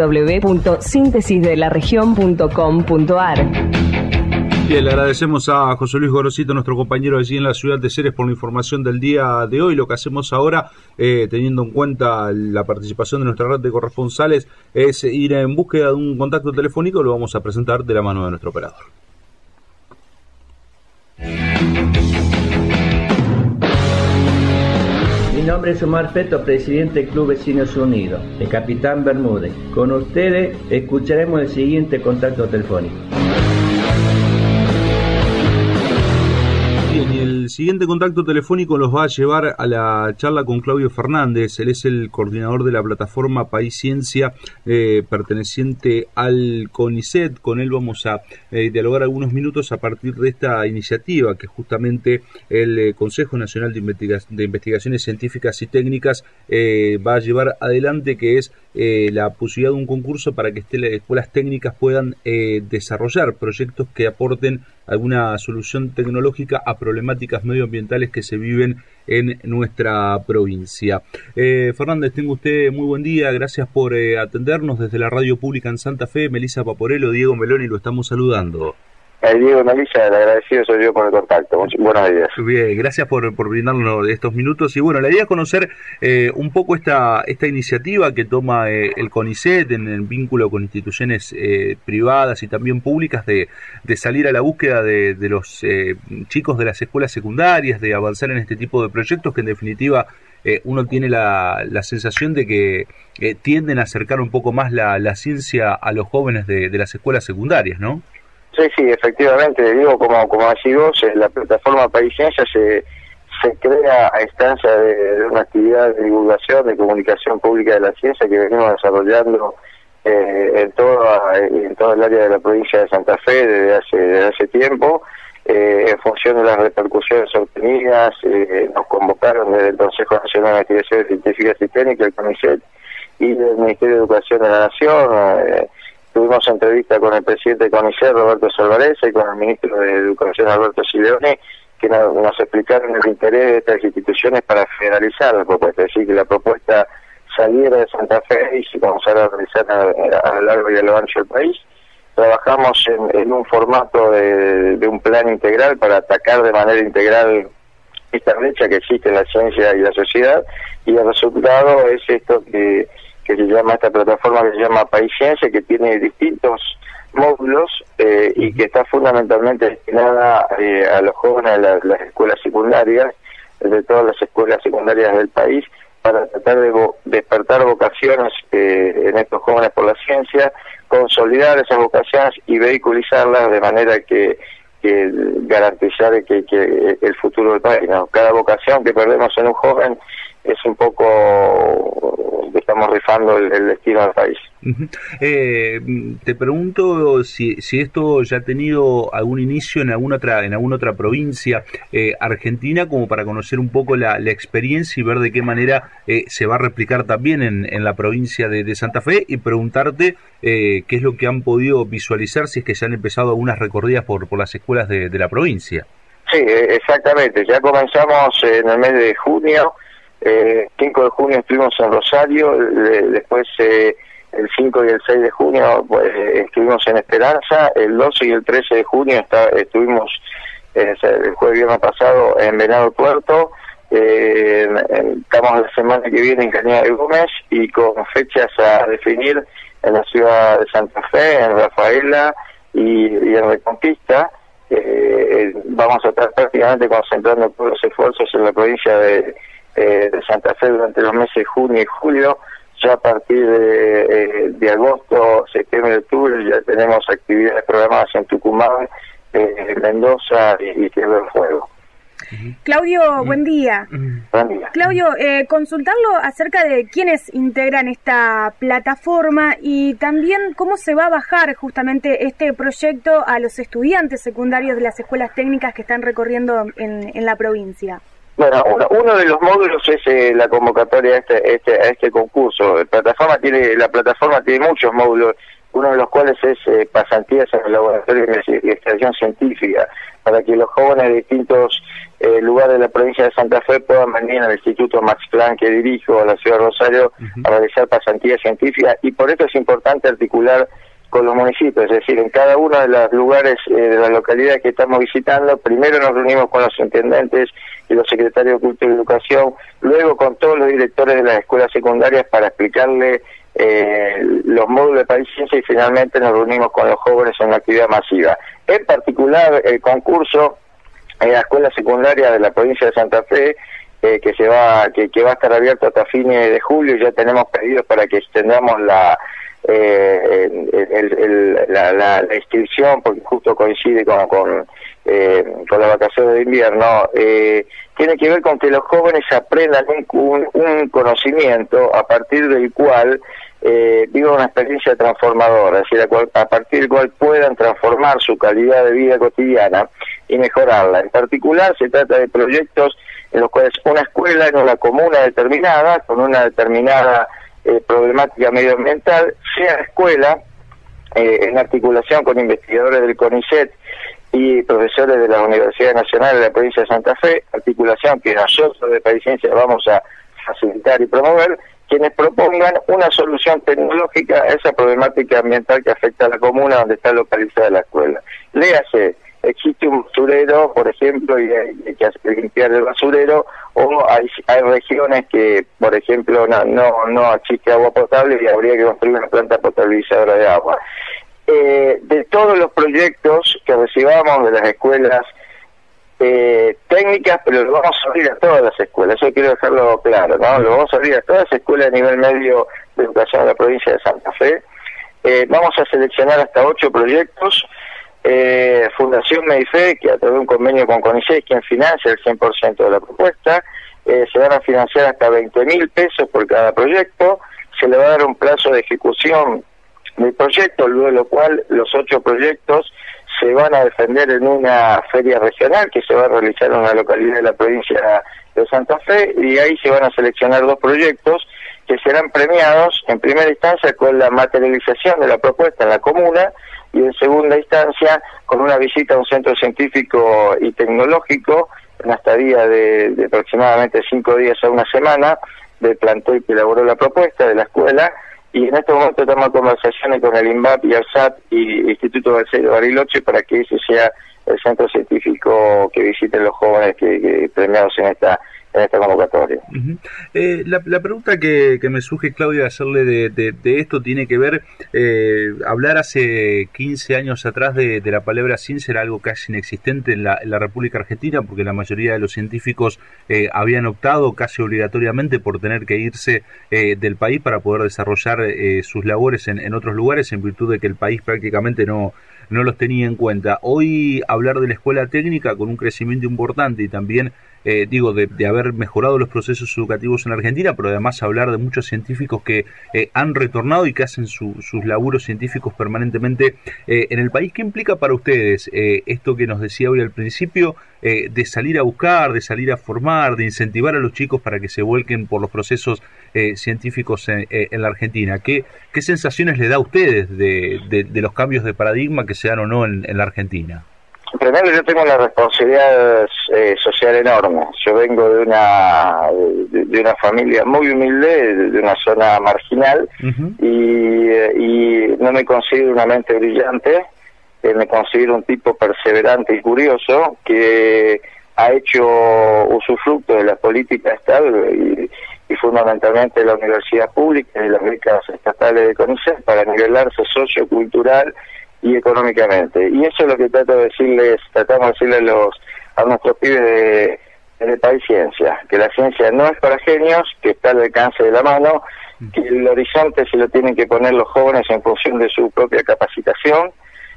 www.sintesisdelaregion.com.ar. Bien, le agradecemos a José Luis Gorosito, nuestro compañero allí en la ciudad de Ceres, por la información del día de hoy. Lo que hacemos ahora, teniendo en cuenta la participación de nuestra red de corresponsales, es ir en búsqueda de un contacto telefónico. Lo vamos a presentar de la mano de nuestro operador. Mi nombre es Omar Peto, presidente del Club Vecinos Unidos, de Capitán Bermúdez. Con ustedes escucharemos el siguiente contacto telefónico. Bien, y el siguiente contacto telefónico los va a llevar a la charla con Claudio Fernández. Él es el coordinador de la plataforma País Ciencia, perteneciente al CONICET. Con él vamos a dialogar algunos minutos a partir de esta iniciativa que justamente el Consejo Nacional de Investigaciones Científicas y Técnicas va a llevar adelante, que es la posibilidad de un concurso para que escuelas técnicas puedan desarrollar proyectos que aporten alguna solución tecnológica a problemáticas medioambientales que se viven en nuestra provincia. Fernández, tenga usted muy buen día, gracias por atendernos desde la Radio Pública en Santa Fe. Melissa Paporello, Diego Meloni, lo estamos saludando. Diego, Melissa, el agradecido soy yo por el contacto. Buenos días. Bien, gracias por brindarnos estos minutos. Y bueno, la idea es conocer un poco esta iniciativa que toma el CONICET en el vínculo con instituciones privadas y también públicas de salir a la búsqueda de los chicos de las escuelas secundarias, de avanzar en este tipo de proyectos que en definitiva uno tiene la sensación de que tienden a acercar un poco más la ciencia a los jóvenes de las escuelas secundarias, ¿no? Sí, efectivamente, digo, como decís vos, la plataforma País Ciencia se crea a instancia de una actividad de divulgación, de comunicación pública de la ciencia que venimos desarrollando en todo el área de la provincia de Santa Fe desde hace tiempo. En función de las repercusiones obtenidas, nos convocaron desde el Consejo Nacional de Investigaciones Científicas y Técnicas, el CONICET, y del Ministerio de Educación de la Nación. Tuvimos entrevista con el presidente de CONICET, Roberto Salvarezza, y con el ministro de Educación, Alberto Sileoni, que nos explicaron el interés de estas instituciones para federalizar la propuesta, es decir, que la propuesta saliera de Santa Fe y se comenzara a realizar a lo largo y a lo ancho del país. Trabajamos en un formato de un plan integral para atacar de manera integral esta brecha que existe en la ciencia y la sociedad, y el resultado es esto que se llama, esta plataforma que se llama País Ciencia, que tiene distintos módulos y que está fundamentalmente destinada a los jóvenes de las escuelas secundarias, de todas las escuelas secundarias del país, para tratar de despertar vocaciones en estos jóvenes por la ciencia, consolidar esas vocaciones y vehiculizarlas de manera que garantizar que el futuro del país, ¿no? Cada vocación que perdemos en un joven es un poco que estamos rifando el destino del país. Te pregunto si esto ya ha tenido algún inicio en alguna otra provincia argentina, como para conocer un poco la experiencia y ver de qué manera se va a replicar también en la provincia de Santa Fe, y preguntarte qué es lo que han podido visualizar, si es que ya han empezado algunas recorridas por las escuelas de la provincia. Sí, exactamente, ya comenzamos en el mes de junio. 5 de junio estuvimos en Rosario, después el 5 y el 6 de junio pues, estuvimos en Esperanza, el 12 y el 13 de junio estuvimos el jueves viernes pasado en Venado Tuerto. Estamos la semana que viene en Cañada de Gómez y con fechas a definir en la ciudad de Santa Fe, en Rafaela y en Reconquista. Vamos a estar prácticamente concentrando todos los esfuerzos en la provincia de Santa Fe durante los meses de junio y julio. Ya a partir de agosto, septiembre, octubre ya tenemos actividades programadas en Tucumán, Mendoza y Tierra del Fuego. Claudio, buen día. Buen día. Claudio, consultarlo acerca de quiénes integran esta plataforma y también cómo se va a bajar justamente este proyecto a los estudiantes secundarios de las escuelas técnicas que están recorriendo en la provincia. Bueno, uno de los módulos es la convocatoria a este concurso. La plataforma tiene muchos módulos, uno de los cuales es pasantías en el laboratorio de investigación científica, para que los jóvenes de distintos lugares de la provincia de Santa Fe puedan venir al Instituto Max Planck que dirijo a la ciudad de Rosario a realizar pasantías científicas, y por eso es importante articular con los municipios, es decir, en cada uno de los lugares de las localidades que estamos visitando, primero nos reunimos con los intendentes y los secretarios de Cultura y Educación, luego con todos los directores de las escuelas secundarias para explicarle los módulos de País Ciencia, y finalmente nos reunimos con los jóvenes en una actividad masiva. En particular, el concurso en la escuela secundaria de la provincia de Santa Fe, que va a estar abierto hasta fines de julio. Ya tenemos pedidos para que extendamos la inscripción, porque justo coincide con las vacaciones de invierno. Tiene que ver con que los jóvenes aprendan un conocimiento a partir del cual vivan una experiencia transformadora, es decir, a partir del cual puedan transformar su calidad de vida cotidiana y mejorarla. En particular, se trata de proyectos en los cuales una escuela en una comuna determinada, con una determinada problemática medioambiental, sea escuela, en articulación con investigadores del CONICET y profesores de las universidades nacionales de la provincia de Santa Fe, articulación que nosotros de País Ciencia vamos a facilitar y promover, quienes propongan una solución tecnológica a esa problemática ambiental que afecta a la comuna donde está localizada la escuela. Léase, existe un basurero, por ejemplo, y hay que limpiar el basurero, o hay regiones que, por ejemplo, no existe agua potable y habría que construir una planta potabilizadora de agua. De todos los proyectos que recibamos de las escuelas técnicas, pero lo vamos a abrir a todas las escuelas, eso quiero dejarlo claro, ¿no? Lo vamos a abrir a todas las escuelas a nivel medio de educación de la provincia de Santa Fe. Vamos a seleccionar hasta 8 proyectos. Fundación Medife, que a través de un convenio con CONICET, quien financia el 100% de la propuesta, se van a financiar hasta 20.000 pesos por cada proyecto. Se le va a dar un plazo de ejecución del proyecto, luego de lo cual los 8 proyectos se van a defender en una feria regional que se va a realizar en una localidad de la provincia de Santa Fe, y ahí se van a seleccionar 2 proyectos que serán premiados en primera instancia con la materialización de la propuesta en la comuna, y en segunda instancia con una visita a un centro científico y tecnológico, una estadía de aproximadamente 5 días a una semana del plantel que elaboró la propuesta de la escuela. Y en este momento estamos en conversaciones con el INVAP y el SAT y Instituto Balseiro Bariloche para que ese sea el centro científico que visiten los jóvenes que premiados en esta convocatoria. La pregunta que me surge, Claudio, hacerle de esto tiene que ver, hablar hace 15 años atrás de la palabra ciencia era algo casi inexistente en la República Argentina, porque la mayoría de los científicos habían optado casi obligatoriamente por tener que irse del país para poder desarrollar sus labores en otros lugares, en virtud de que el país prácticamente no los tenía en cuenta. Hoy hablar de la escuela técnica con un crecimiento importante y también de haber mejorado los procesos educativos en Argentina, pero además hablar de muchos científicos que han retornado y que hacen sus laburos científicos permanentemente en el país. ¿Qué implica para ustedes esto que nos decía hoy al principio, de salir a buscar, de salir a formar, de incentivar a los chicos para que se vuelquen por los procesos científicos en la Argentina? ¿Qué sensaciones le da a ustedes de los cambios de paradigma que se dan o no en la Argentina? Primero, yo tengo una responsabilidad social enorme. Yo vengo de una familia muy humilde, de una zona marginal, y no me considero una mente brillante, me considero un tipo perseverante y curioso que ha hecho usufructo de la política de Estado y fundamentalmente de la universidad pública y de las becas estatales de CONICET para nivelarse sociocultural y económicamente. Y eso es lo que tratamos de decirles a nuestros pibes de País Ciencia, que la ciencia no es para genios, que está al alcance de la mano, que el horizonte se lo tienen que poner los jóvenes en función de su propia capacitación,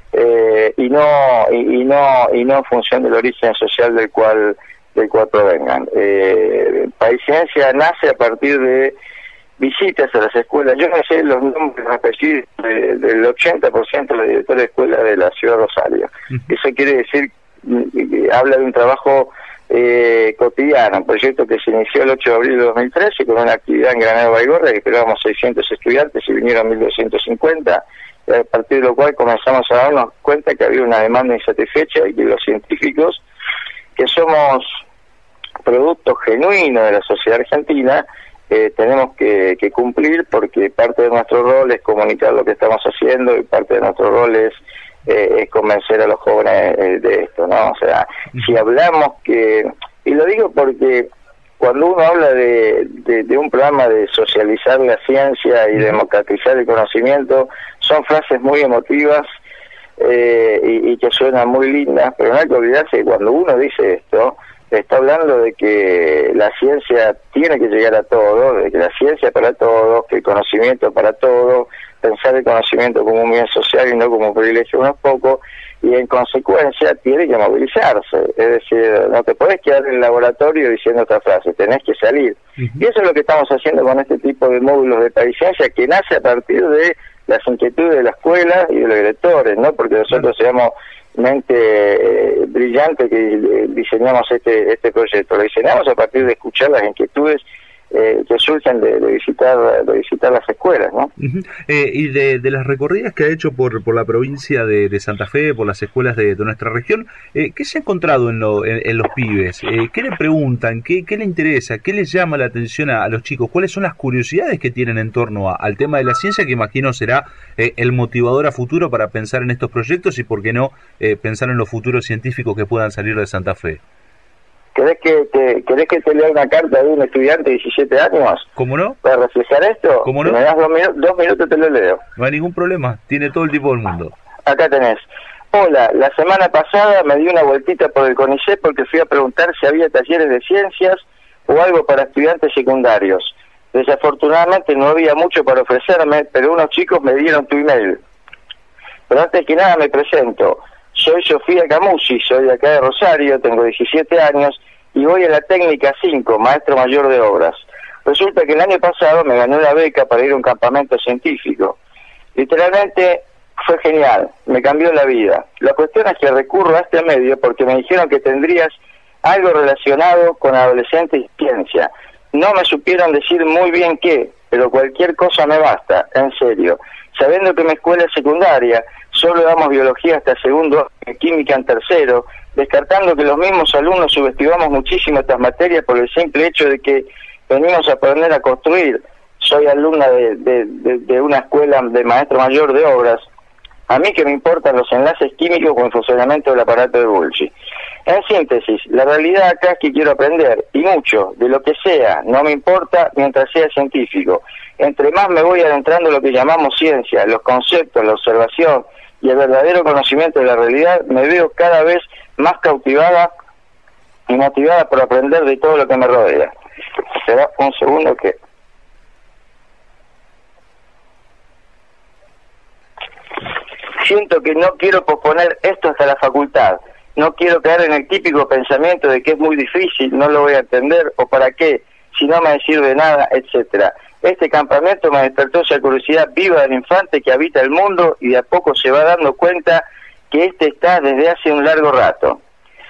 y no en función del origen social del cual provengan. País Ciencia nace a partir de visitas a las escuelas. Yo no sé los nombres del 80% de los directores de escuela de la ciudad de Rosario. Eso quiere decir que habla de un trabajo cotidiano, un proyecto que se inició el 8 de abril de 2013 con una actividad en Granado Baigorria, que esperábamos 600 estudiantes y vinieron 1.250, a partir de lo cual comenzamos a darnos cuenta que había una demanda insatisfecha y que los científicos, que somos producto genuino de la sociedad argentina, tenemos que cumplir, porque parte de nuestro rol es comunicar lo que estamos haciendo y parte de nuestro rol es convencer a los jóvenes de esto, ¿no? O sea, si hablamos y lo digo porque cuando uno habla de un programa de socializar la ciencia y democratizar el conocimiento, son frases muy emotivas y que suenan muy lindas, pero no hay que olvidarse que cuando uno dice esto, está hablando de que la ciencia tiene que llegar a todos, de que la ciencia para todos, que el conocimiento para todos, pensar el conocimiento como un bien social y no como un privilegio de unos pocos, y en consecuencia tiene que movilizarse. Es decir, no te podés quedar en el laboratorio diciendo otra frase, tenés que salir. Y eso es lo que estamos haciendo con este tipo de módulos de País Ciencia, que nace a partir de las inquietudes de la escuela y de los directores, ¿no? Porque nosotros seamos mente brillante que diseñamos este proyecto. Lo diseñamos a partir de escuchar las inquietudes que surgen de visitar las escuelas, ¿no? Y de las recorridas que ha hecho por la provincia de Santa Fe, por las escuelas de nuestra región, ¿qué se ha encontrado en los pibes? ¿Qué le preguntan? ¿Qué le interesa? ¿Qué les llama la atención a los chicos? ¿Cuáles son las curiosidades que tienen en torno al tema de la ciencia, que imagino será el motivador a futuro para pensar en estos proyectos y, por qué no, pensar en los futuros científicos que puedan salir de Santa Fe? ¿Querés que te lea una carta de un estudiante de 17 años? ¿Cómo no? ¿Para reflejar esto? ¿Cómo no? Si me das 2 minutos te lo leo. No hay ningún problema, tiene todo el tiempo del mundo. Acá tenés. Hola, la semana pasada me di una vueltita por el CONICET porque fui a preguntar si había talleres de ciencias o algo para estudiantes secundarios. Desafortunadamente no había mucho para ofrecerme, pero unos chicos me dieron tu email. Pero antes que nada me presento. Soy Sofía Camusi, soy de acá de Rosario, tengo 17 años y voy a la técnica 5, maestro mayor de obras. Resulta que el año pasado me gané una beca para ir a un campamento científico. Literalmente fue genial, me cambió la vida. La cuestión es que recurro a este medio porque me dijeron que tendrías algo relacionado con adolescentes y ciencia. No me supieron decir muy bien qué, pero cualquier cosa me basta, en serio. Sabiendo que mi escuela es secundaria, solo damos biología hasta segundo, química en tercero, descartando que los mismos alumnos subestimamos muchísimo estas materias por el simple hecho de que venimos a aprender a construir. Soy alumna de una escuela de maestro mayor de obras. A mí que me importan los enlaces químicos con el funcionamiento del aparato de Golgi. En síntesis, la realidad acá es que quiero aprender, y mucho, de lo que sea, no me importa mientras sea científico. Entre más me voy adentrando en lo que llamamos ciencia, los conceptos, la observación y el verdadero conocimiento de la realidad, me veo cada vez más cautivada y motivada por aprender de todo lo que me rodea. Será un segundo que... Siento que no quiero posponer esto hasta la facultad. No quiero caer en el típico pensamiento de que es muy difícil, no lo voy a entender, o para qué, si no me sirve nada, etcétera. Este campamento me despertó esa curiosidad viva del infante que habita el mundo y de a poco se va dando cuenta que este está desde hace un largo rato.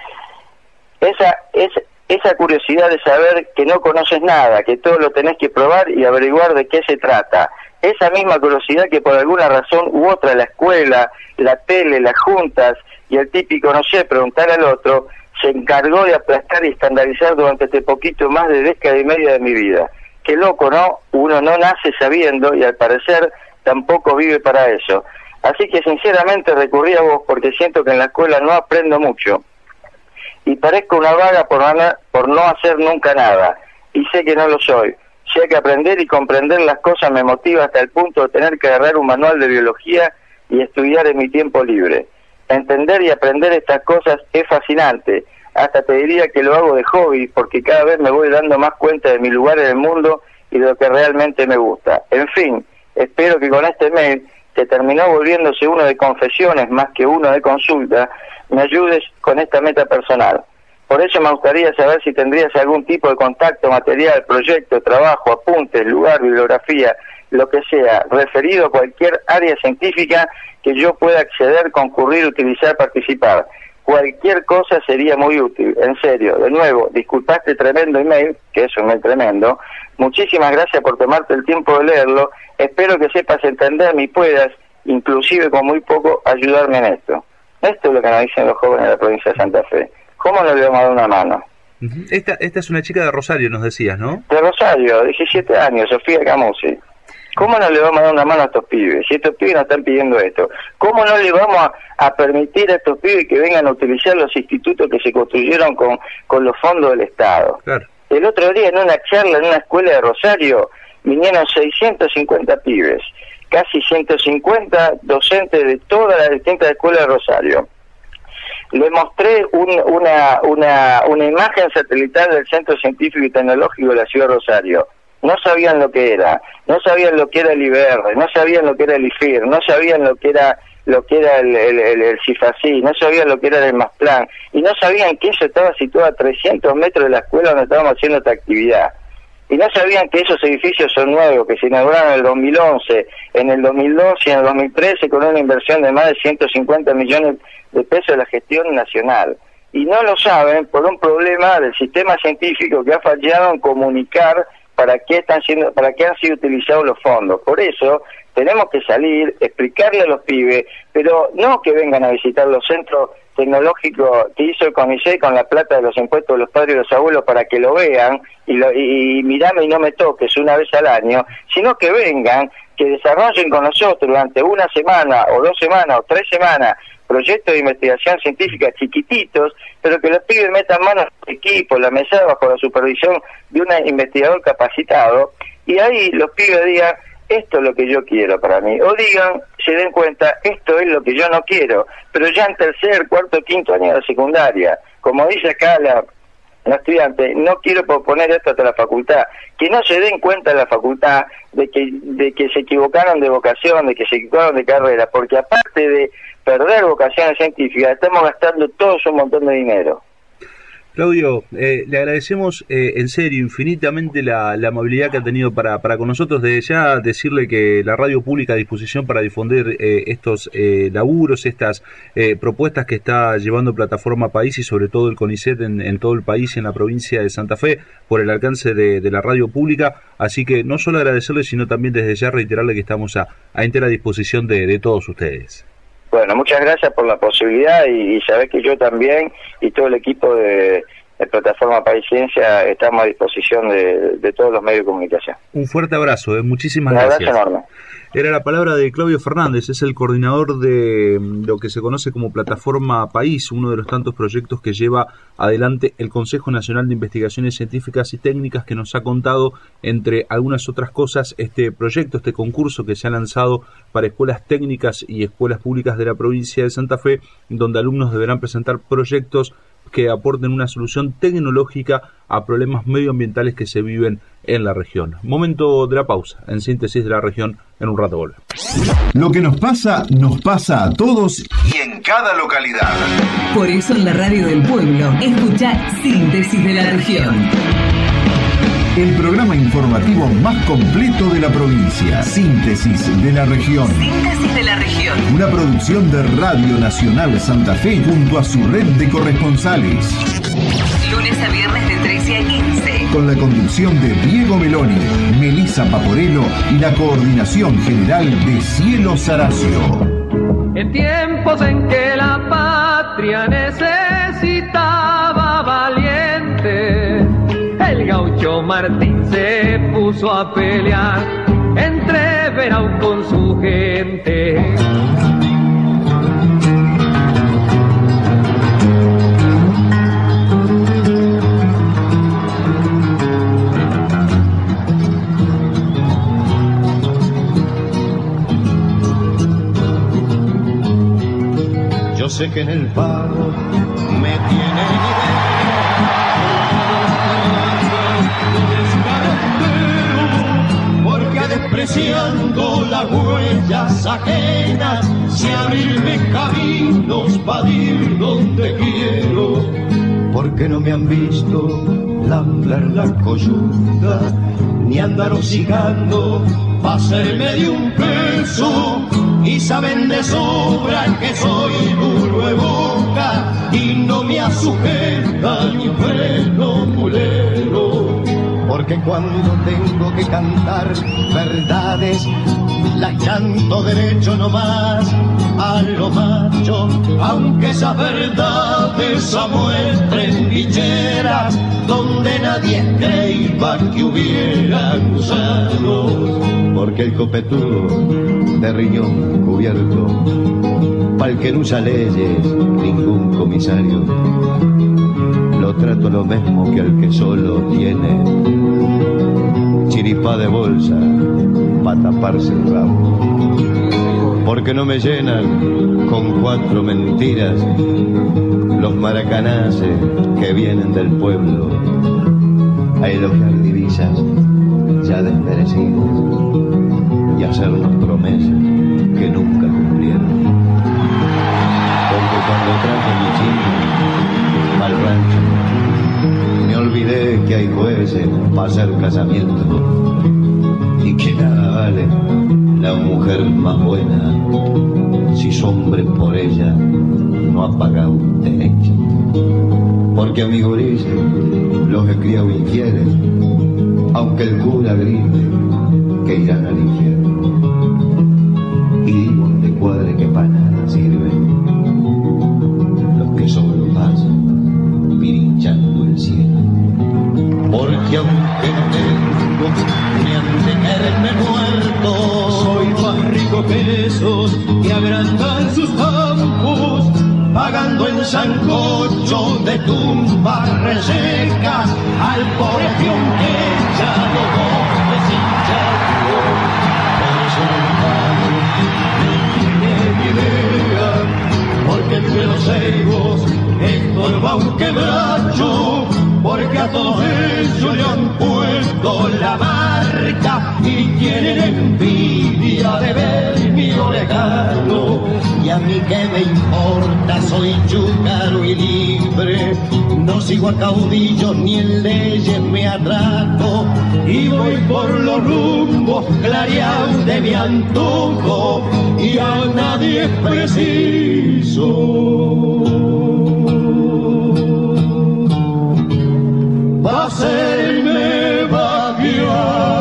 Esa curiosidad de saber que no conoces nada, que todo lo tenés que probar y averiguar de qué se trata. Esa misma curiosidad que por alguna razón u otra la escuela, la tele, las juntas y el típico, no sé, preguntar al otro, se encargó de aplastar y estandarizar durante este poquito más de década y media de mi vida. Qué loco, ¿no? Uno no nace sabiendo y al parecer tampoco vive para eso. Así que sinceramente recurrí a vos porque siento que en la escuela no aprendo mucho y parezco una vaga por no hacer nunca nada, y sé que no lo soy. Sé que aprender y comprender las cosas me motiva hasta el punto de tener que agarrar un manual de biología y estudiar en mi tiempo libre. Entender y aprender estas cosas es fascinante, hasta te diría que lo hago de hobby, porque cada vez me voy dando más cuenta de mi lugar en el mundo y de lo que realmente me gusta. En fin, espero que con este mail, que terminó volviéndose uno de confesiones más que uno de consulta, me ayudes con esta meta personal. Por eso me gustaría saber si tendrías algún tipo de contacto, material, proyecto, trabajo, apuntes, lugar, bibliografía, lo que sea, referido a cualquier área científica que yo pueda acceder, concurrir, utilizar, participar. Cualquier cosa sería muy útil, en serio. De nuevo, disculpa este tremendo email, que es un email tremendo. Muchísimas gracias por tomarte el tiempo de leerlo. Espero que sepas entenderme y puedas, inclusive con muy poco, ayudarme en esto. Esto es lo que nos dicen los jóvenes de la provincia de Santa Fe. ¿Cómo no le vamos a dar una mano? Esta es una chica de Rosario, nos decías, ¿no? De Rosario, 17 años, Sofía Camusi. ¿Cómo no le vamos a dar una mano a estos pibes? Si estos pibes nos están pidiendo esto, ¿cómo no le vamos a permitir a estos pibes que vengan a utilizar los institutos que se construyeron con los fondos del Estado? Claro. El otro día en una charla en una escuela de Rosario vinieron 650 pibes, casi 150 docentes de todas las distintas escuelas de Rosario. Le mostré una imagen satelital del Centro Científico y Tecnológico de la Ciudad de Rosario. No sabían lo que era, no sabían lo que era el IBR, no sabían lo que era el IFIR, no sabían lo que era el CIFACI, no sabían lo que era el MASPLAN, y no sabían que eso estaba situado a 300 metros de la escuela donde estábamos haciendo esta actividad. Y no sabían que esos edificios son nuevos, que se inauguraron en el 2011, en el 2012 y en el 2013 con una inversión de más de 150 millones de pesos de la gestión nacional. Y no lo saben por un problema del sistema científico que ha fallado en comunicar para qué han sido utilizados los fondos. Por eso tenemos que salir, explicarle a los pibes, pero no que vengan a visitar los centros tecnológicos que hizo el CONICET con la plata de los impuestos de los padres y los abuelos para que lo vean y mirame y no me toques una vez al año, sino que vengan, que desarrollen con nosotros durante una semana o 2 semanas o 3 semanas proyectos de investigación científica chiquititos, pero que los pibes metan manos al equipo, la mesada bajo la supervisión de un investigador capacitado, y ahí los pibes digan, esto es lo que yo quiero para mí, o digan, se den cuenta, esto es lo que yo no quiero, pero ya en 3er, 4º, 5º año de secundaria, como dice acá la estudiante, no quiero proponer esto hasta la facultad, que no se den cuenta en la facultad de que se equivocaron de vocación, de que se equivocaron de carrera, porque aparte de perder vocaciones científicas, estamos gastando todos un montón de dinero. Claudio, le agradecemos en serio infinitamente la amabilidad que ha tenido para con nosotros. Desde ya decirle que la radio pública a disposición para difundir estos laburos, estas propuestas que está llevando Plataforma País y sobre todo el CONICET en todo el país y en la provincia de Santa Fe por el alcance de la radio pública. Así que no solo agradecerle, sino también desde ya reiterarle que estamos a entera disposición de todos ustedes. Bueno, muchas gracias por la posibilidad y sabés que yo también y todo el equipo de Plataforma País Ciencia estamos a disposición de todos los medios de comunicación. Un fuerte abrazo, muchísimas gracias. Un abrazo enorme. Era la palabra de Claudio Fernández, es el coordinador de lo que se conoce como Plataforma País, uno de los tantos proyectos que lleva adelante el Consejo Nacional de Investigaciones Científicas y Técnicas, que nos ha contado, entre algunas otras cosas, este proyecto, este concurso que se ha lanzado para escuelas técnicas y escuelas públicas de la provincia de Santa Fe, donde alumnos deberán presentar proyectos que aporten una solución tecnológica a problemas medioambientales que se viven en la región. Momento de la pausa, en Síntesis de la Región, en un rato volvemos. Lo que nos pasa a todos y en cada localidad. Por eso en la radio del pueblo, escucha Síntesis de la Región. El programa informativo más completo de la provincia. Síntesis de la Región. Síntesis de la Región. Una producción de Radio Nacional Santa Fe junto a su red de corresponsales. Lunes a viernes de 13 a 15. Con la conducción de Diego Meloni, Melissa Paporello y la coordinación general de Cielo Saracio. En tiempos en que la patria necesitaba valientes, el gaucho Martín se puso a pelear entre Verão con su gente. sé que en el pago me tienen idea, porque despreciando las huellas ajenas, sé abrirme caminos para ir donde quiero, porque no me han visto lamblar la coyunta, ni andar hocicando pa' hacerme de un peso, y saben de sobra que soy duro de boca y no me asujeta ni freno mulero, porque cuando tengo que cantar verdades las canto derecho nomás a lo macho, aunque esas verdades muestren bicheras donde nadie creía que hubiera gusanos, porque el copetudo de riñón cubierto, pa'l que no usa leyes ningún comisario, lo trato lo mismo que al que solo tiene chiripá de bolsa pa' taparse el rabo, porque no me llenan con 4 mentiras los maracanaces que vienen del pueblo a elogiar divisas ya desmerecidas y hacernos promesas que nunca cumplieron, porque cuando traje mi chino al rancho me olvidé que hay jueces para hacer casamiento y que nada vale la mujer más buena si su hombre por ella no ha pagado un derecho, porque a mi gurisa los he criado infieles, aunque el cura grite que irán al infierno, y digo de cuadre que para nada sirven los que solo pasan pirinchando el cielo, porque aunque no tengo ni antes caerme muerto, soy más rico que esos que agrandan sus campos, pagando en sancocho de tumbas resecas al pobre peón que ya no goce sin charco. Por eso no tiene idea, porque entre los ceibos estorba un quebracho, porque a todos ellos le han puesto la marca y tienen envidia de ver mi orejano. Y a mí que me importa, soy chúcaro y libre, no sigo a caudillos ni en leyes me atraco, y voy por los rumbos clareados de mi antojo, y a nadie es preciso va a hacerme vaguear.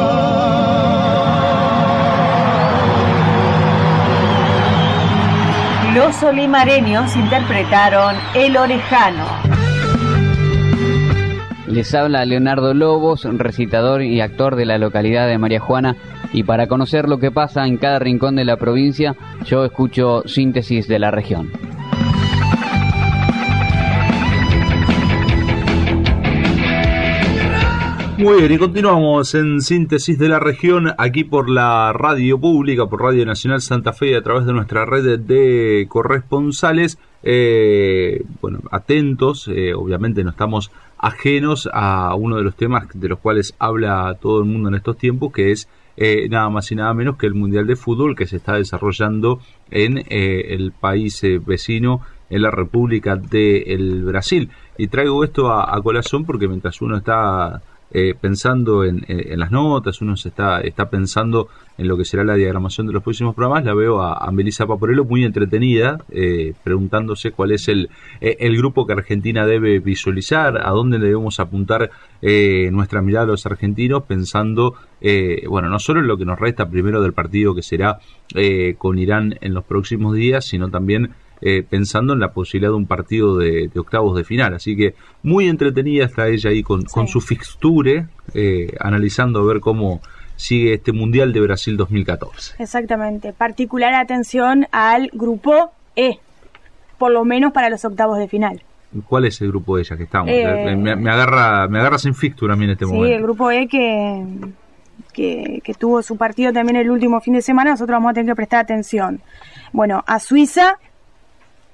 Los olimareños interpretaron El Orejano. Les habla Leonardo Lobos, recitador y actor de la localidad de María Juana, y para conocer lo que pasa en cada rincón de la provincia, yo escucho Síntesis de la Región. Muy bien, y continuamos en Síntesis de la Región, aquí por la radio pública, por Radio Nacional Santa Fe, a través de nuestra red de corresponsales. Bueno, atentos, obviamente no estamos ajenos a uno de los temas de los cuales habla todo el mundo en estos tiempos, que es nada más y nada menos que el Mundial de Fútbol que se está desarrollando en el país vecino, en la República del Brasil. Y traigo esto a colación porque mientras uno está pensando en las notas, uno se está pensando en lo que será la diagramación de los próximos programas, la veo a Melissa Paporello muy entretenida, preguntándose cuál es el grupo que Argentina debe visualizar, a dónde debemos apuntar nuestra mirada a los argentinos, pensando, bueno, no solo en lo que nos resta primero del partido que será con Irán en los próximos días, sino también pensando en la posibilidad de un partido de octavos de final. Así que muy entretenida está ella ahí con su fixture, analizando a ver cómo sigue este Mundial de Brasil 2014. Exactamente, particular atención al grupo E, por lo menos para los octavos de final. ¿Cuál es el grupo de ella que estamos? Me agarra sin fixture a mí en este momento. Sí, el grupo E que tuvo su partido también el último fin de semana, nosotros vamos a tener que prestar atención. Bueno, a Suiza,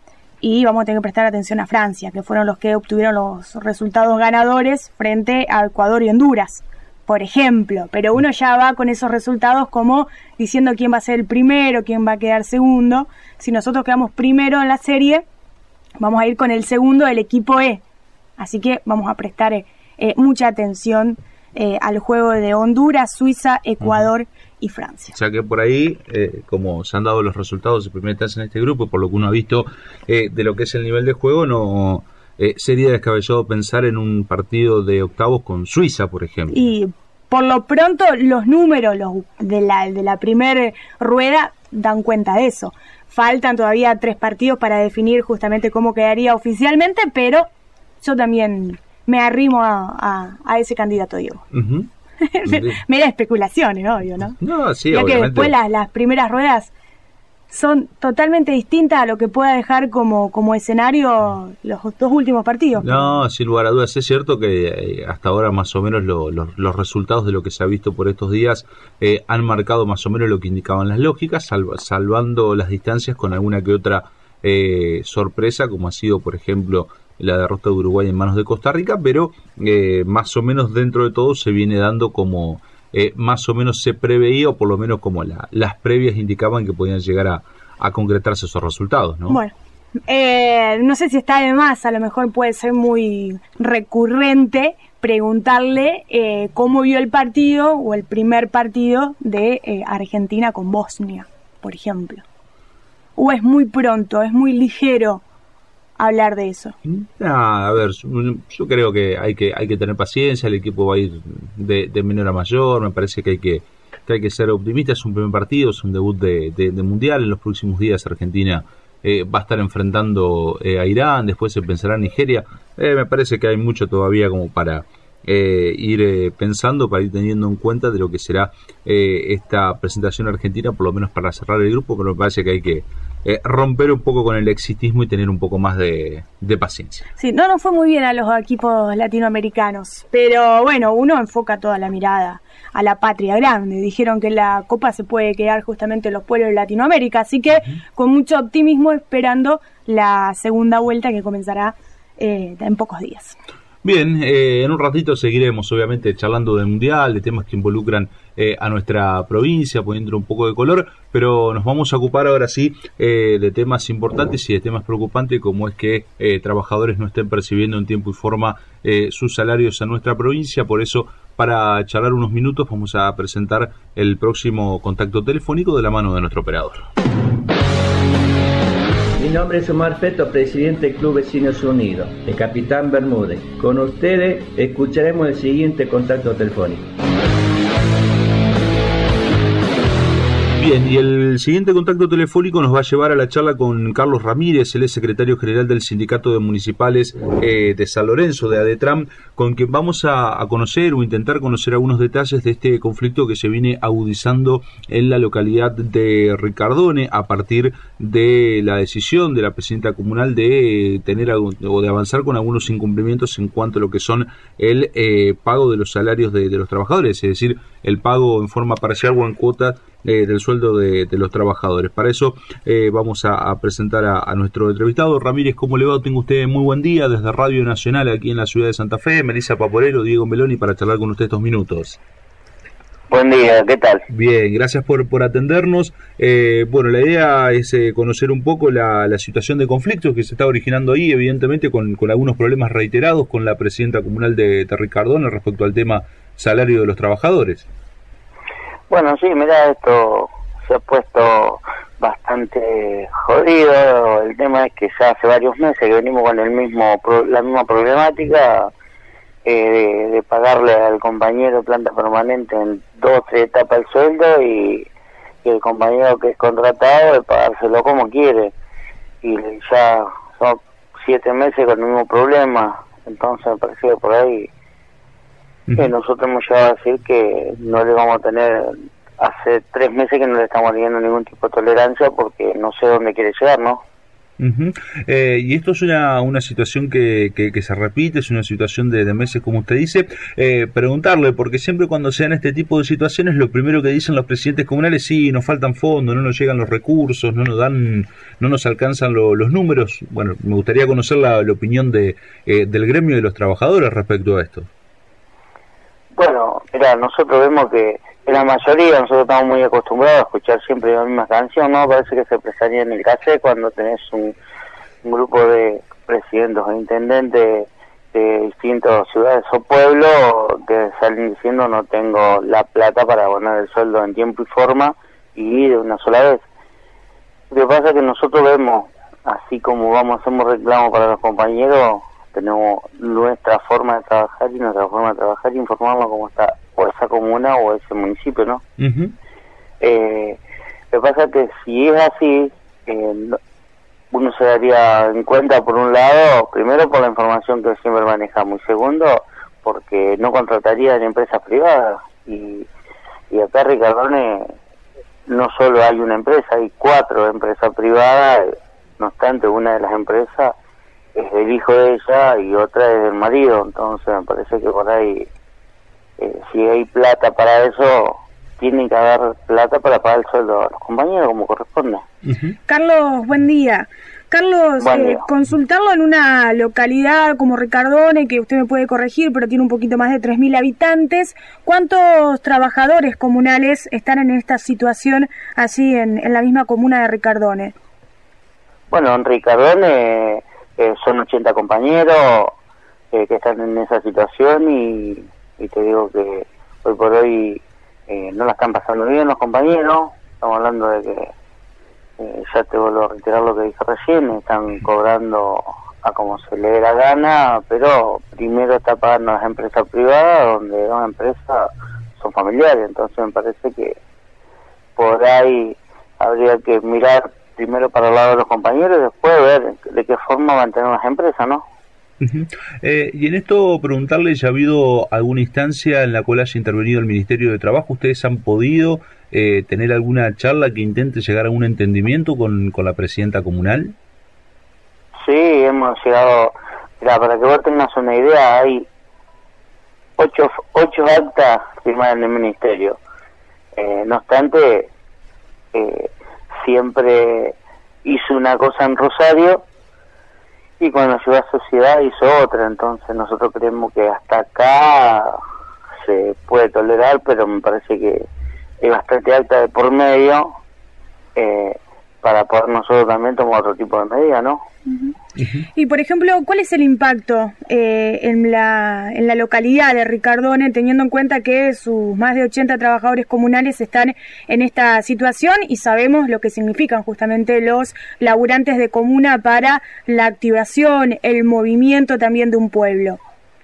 y vamos a tener que prestar atención a Francia, que fueron los que obtuvieron los resultados ganadores frente a Ecuador y Honduras, por ejemplo. Pero uno ya va con esos resultados como diciendo quién va a ser el primero, quién va a quedar segundo. Si nosotros quedamos primero en la serie, vamos a ir con el segundo del equipo E. Así que vamos a prestar mucha atención al juego de Honduras, Suiza, Ecuador y Francia. O sea que por ahí, como se han dado los resultados de primera instancia en este grupo, por lo que uno ha visto de lo que es el nivel de juego, no sería descabellado pensar en un partido de octavos con Suiza, por ejemplo. Y por lo pronto los números de la primera rueda dan cuenta de eso. Faltan todavía 3 partidos para definir justamente cómo quedaría oficialmente, pero yo también me arrimo a ese candidato, Diego. Uh-huh. Mera especulaciones, obvio, ¿no? No, sí, ya obviamente. Que después las primeras ruedas son totalmente distintas a lo que pueda dejar como escenario los 2 últimos partidos. No, sin lugar a dudas. Es cierto que hasta ahora más o menos los resultados de lo que se ha visto por estos días han marcado más o menos lo que indicaban las lógicas, salvando las distancias con alguna que otra sorpresa, como ha sido, por ejemplo, la derrota de Uruguay en manos de Costa Rica, pero más o menos dentro de todo se viene dando como más o menos se preveía, o por lo menos como las previas indicaban que podían llegar a concretarse esos resultados, ¿no? Bueno, no sé si está de más, a lo mejor puede ser muy recurrente preguntarle cómo vio el partido o el primer partido de Argentina con Bosnia, por ejemplo. O es muy pronto, es muy ligero hablar de eso. A ver, yo creo que hay que tener paciencia, el equipo va a ir de menor a mayor, me parece que hay que ser optimista, es un primer partido, es un debut de mundial, en los próximos días Argentina va a estar enfrentando a Irán, después se pensará en Nigeria, me parece que hay mucho todavía como para ir pensando, para ir teniendo en cuenta de lo que será esta presentación argentina, por lo menos para cerrar el grupo, pero me parece que hay que romper un poco con el exitismo y tener un poco más de paciencia. Sí, no fue muy bien a los equipos latinoamericanos, pero bueno, uno enfoca toda la mirada a la patria grande. Dijeron que la Copa se puede quedar justamente en los pueblos de Latinoamérica, así que con mucho optimismo esperando la segunda vuelta que comenzará en pocos días. Bien, en un ratito seguiremos obviamente charlando del Mundial, de temas que involucran a nuestra provincia, poniendo un poco de color, pero nos vamos a ocupar ahora sí de temas importantes y de temas preocupantes, como es que trabajadores no estén percibiendo en tiempo y forma sus salarios en nuestra provincia. Por eso, para charlar unos minutos, vamos a presentar el próximo contacto telefónico de la mano de nuestro operador. Mi nombre es Omar Feto, presidente del Club Vecinos Unidos, de Capitán Bermúdez. Con ustedes escucharemos el siguiente contacto telefónico. Bien, y el siguiente contacto telefónico nos va a llevar a la charla con Carlos Ramírez, él es secretario general del Sindicato de Municipales de San Lorenzo, de ADETRAM, con quien vamos a conocer o intentar conocer algunos detalles de este conflicto que se viene agudizando en la localidad de Ricardone a partir de la decisión de la presidenta comunal de tener o de avanzar con algunos incumplimientos en cuanto a lo que son el pago de los salarios de los trabajadores, es decir, el pago en forma parcial o en cuota del sueldo de los trabajadores. Para eso vamos a presentar a nuestro entrevistado. Ramírez, ¿cómo le va? Tengo usted muy buen día desde Radio Nacional aquí en la ciudad de Santa Fe. Melissa Paporelo, Diego Meloni, para charlar con usted estos minutos. Buen día, ¿qué tal? Bien, gracias por atendernos. Bueno, la idea es conocer un poco la situación de conflictos que se está originando ahí, evidentemente con algunos problemas reiterados con la presidenta comunal de Ricardone respecto al tema salario de los trabajadores. Bueno, sí, mira, esto se ha puesto bastante jodido. El tema es que ya hace varios meses que venimos con la misma problemática de pagarle al compañero de planta permanente en 2 o 3 etapas el sueldo y el compañero que es contratado de pagárselo como quiere. Y ya son 7 meses con el mismo problema. Entonces me parece que por ahí nosotros hemos llegado a decir que no le vamos a tener, hace 3 meses que no le estamos teniendo ningún tipo de tolerancia porque no sé dónde quiere llegar, ¿no? Y esto es una situación que se repite, es una situación de meses, como usted dice. Preguntarle, porque siempre cuando se dan este tipo de situaciones, lo primero que dicen los presidentes comunales, sí, nos faltan fondos, no nos llegan los recursos, no nos alcanzan los números. Bueno, me gustaría conocer la opinión del gremio de los trabajadores respecto a esto. Bueno, mira, nosotros vemos que en la mayoría nosotros estamos muy acostumbrados a escuchar siempre la misma canción, ¿no? Parece que se expresaría en el cassette cuando tenés un grupo de presidentes o intendentes de distintas ciudades o pueblos que salen diciendo no tengo la plata para abonar el sueldo en tiempo y forma y de una sola vez. Lo que pasa es que nosotros vemos, así como hacemos reclamos para los compañeros, tenemos nuestra forma de trabajar y nuestra forma de trabajar y informarnos cómo está o esa comuna o ese municipio, ¿no? Lo que pasa es que si es así, uno se daría en cuenta, por un lado, primero por la información que siempre manejamos y segundo, porque no contrataría en empresas privadas y acá en Ricardone no solo hay una empresa, hay 4 empresas privadas, no obstante una de las empresas es del hijo de ella y otra es del marido, entonces me parece que por ahí si hay plata para eso, tienen que haber plata para pagar el sueldo a los compañeros como corresponde. Carlos, buen día. Carlos, consultarlo en una localidad como Ricardone, que usted me puede corregir, pero tiene un poquito más de 3.000 habitantes, ¿cuántos trabajadores comunales están en esta situación así en la misma comuna de Ricardone? Bueno, en Ricardone son 80 compañeros que están en esa situación y te digo que hoy por hoy no la están pasando bien los compañeros. Estamos hablando de que ya te vuelvo a reiterar lo que dije recién, están cobrando a como se le dé la gana, pero primero está pagando las empresas privadas, donde las empresas son familiares, entonces me parece que por ahí habría que mirar primero para el lado de los compañeros y después ver de qué forma mantener las empresas, ¿no? Y en esto preguntarle, ¿ya ha habido alguna instancia en la cual haya intervenido el Ministerio de Trabajo? ¿Ustedes han podido tener alguna charla que intente llegar a un entendimiento con la presidenta comunal? Sí, hemos llegado, mira, para que vos tengas una idea, hay 8 actas firmadas en el Ministerio. No obstante, siempre hizo una cosa en Rosario y cuando llegó a Sociedad hizo otra, entonces nosotros creemos que hasta acá se puede tolerar, pero me parece que es bastante alta de por medio para poder nosotros también tomar otro tipo de medida, ¿no? Y por ejemplo, ¿cuál es el impacto en la localidad de Ricardone, teniendo en cuenta que sus más de 80 trabajadores comunales están en esta situación y sabemos lo que significan justamente los laburantes de comuna para la activación, el movimiento también de un pueblo?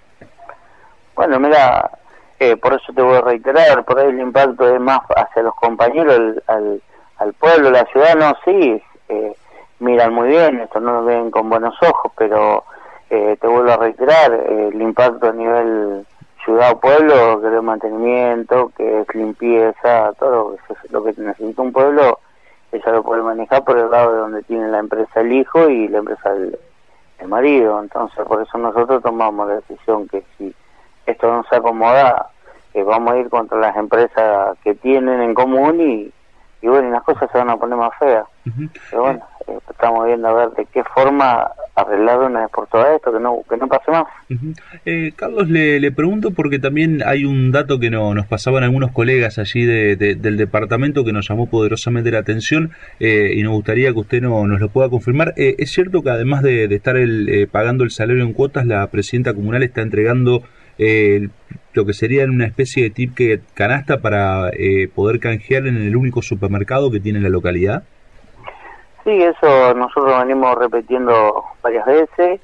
Bueno, mira, por eso te voy a reiterar, por ahí el impacto es más hacia los compañeros, al pueblo, la ciudad, no, sí, miran muy bien, esto no lo ven con buenos ojos, pero te vuelvo a reiterar, el impacto a nivel ciudad o pueblo, que es mantenimiento, que es limpieza, todo lo que necesita un pueblo, ella lo puede manejar por el lado de donde tiene la empresa el hijo y la empresa el marido, entonces por eso nosotros tomamos la decisión que si esto no se acomoda, vamos a ir contra las empresas que tienen en común y bueno, y las cosas se van a poner más feas. Pero bueno, estamos viendo a ver de qué forma arreglar una vez por todas esto, que no pase más. Carlos, le pregunto porque también hay un dato que nos pasaban algunos colegas allí del departamento que nos llamó poderosamente la atención y nos gustaría que usted nos lo pueda confirmar. ¿Es cierto que además de estar pagando el salario en cuotas, la presidenta comunal está entregando lo que sería una especie de ticket canasta para poder canjear en el único supermercado que tiene la localidad? Sí, eso nosotros venimos repitiendo varias veces.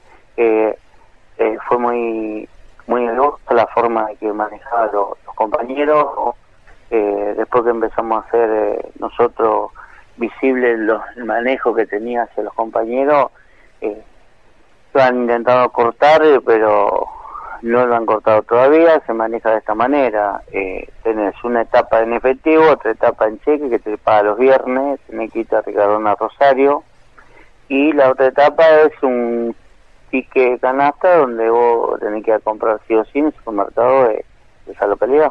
Fue muy hermosa la forma de que manejaban los compañeros. Después que empezamos a hacer nosotros visibles el manejo que tenía hacia los compañeros, lo han intentado cortar, pero no lo han cortado todavía. Se maneja de esta manera: tenés una etapa en efectivo, otra etapa en cheque que te paga los viernes, tenés que irte a Ricardone a Rosario, y la otra etapa es un ticket canasta donde vos tenés que ir a comprar sí o sí en el supermercado de esa localidad.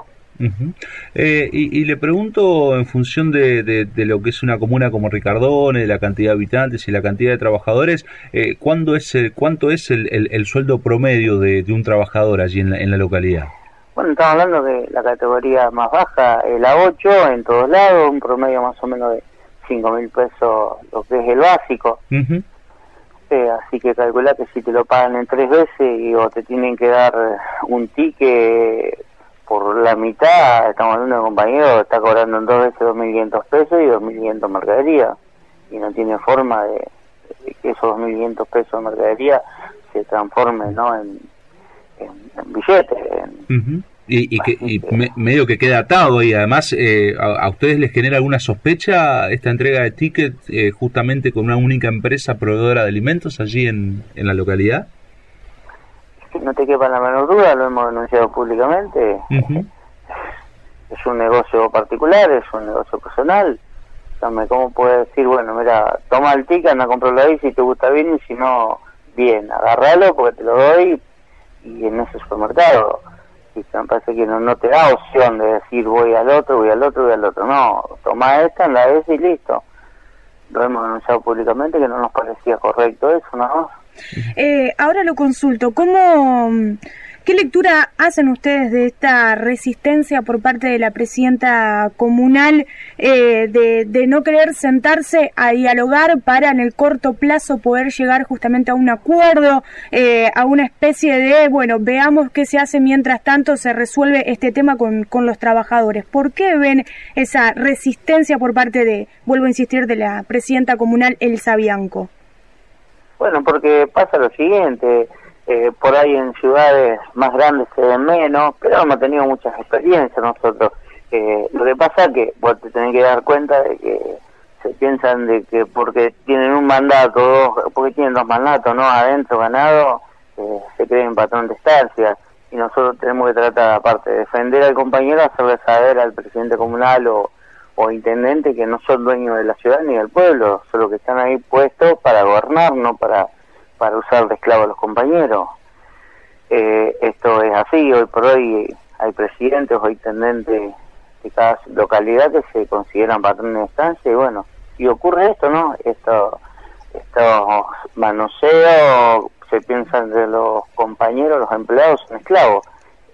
Y le pregunto, en función de lo que es una comuna como Ricardone, de la cantidad de habitantes y la cantidad de trabajadores, ¿cuánto es el sueldo promedio de un trabajador allí en la localidad? Bueno, estamos hablando de la categoría más baja, la 8 en todos lados, un promedio más o menos de 5.000 pesos, lo que es el básico. Así que calcula que si te lo pagan en 3 veces o te tienen que dar un ticket por la mitad, estamos hablando de un compañero que está cobrando en 2 veces 2.500 pesos y 2.500 mercadería, y no tiene forma de que esos 2.500 pesos de mercadería se transformen, ¿no?, en billetes. Medio que queda atado, y además ¿a ustedes les genera alguna sospecha esta entrega de ticket justamente con una única empresa proveedora de alimentos allí en la localidad? Que no te quepa la menor duda, lo hemos denunciado públicamente. Es un negocio particular, es un negocio personal. ¿Cómo puedes decir, bueno, mira, toma el ticket, anda a comprarlo ahí, si te gusta bien, y si no, bien, agárralo porque te lo doy, y en ese supermercado? Y me parece que no te da opción de decir voy al otro, no, toma esta, en la esa y listo. Lo hemos denunciado públicamente, que no nos parecía correcto eso, ¿no? Ahora lo consulto, ¿qué lectura hacen ustedes de esta resistencia por parte de la presidenta comunal de no querer sentarse a dialogar para en el corto plazo poder llegar justamente a un acuerdo, a una especie de, bueno, veamos qué se hace mientras tanto se resuelve este tema con los trabajadores? ¿Por qué ven esa resistencia por parte de, vuelvo a insistir, de la presidenta comunal Elsa Bianco? Bueno, porque pasa lo siguiente, por ahí en ciudades más grandes se ven menos, pero hemos tenido muchas experiencias nosotros. Lo que pasa es que vos te tenés que dar cuenta de que se piensan de que porque tienen un mandato, porque tienen 2 mandatos, ¿no?, adentro ganado, se creen patrón de estancia, y nosotros tenemos que tratar, aparte de defender al compañero, hacerle saber al presidente comunal o intendente que no son dueños de la ciudad ni del pueblo, solo que están ahí puestos para gobernar, no para usar de esclavo a los compañeros. Esto es así, hoy por hoy hay presidentes o intendentes de cada localidad que se consideran patrones de estancia, y bueno, y ocurre esto, ¿no? Estos manoseos, se piensan que los compañeros, los empleados son esclavos.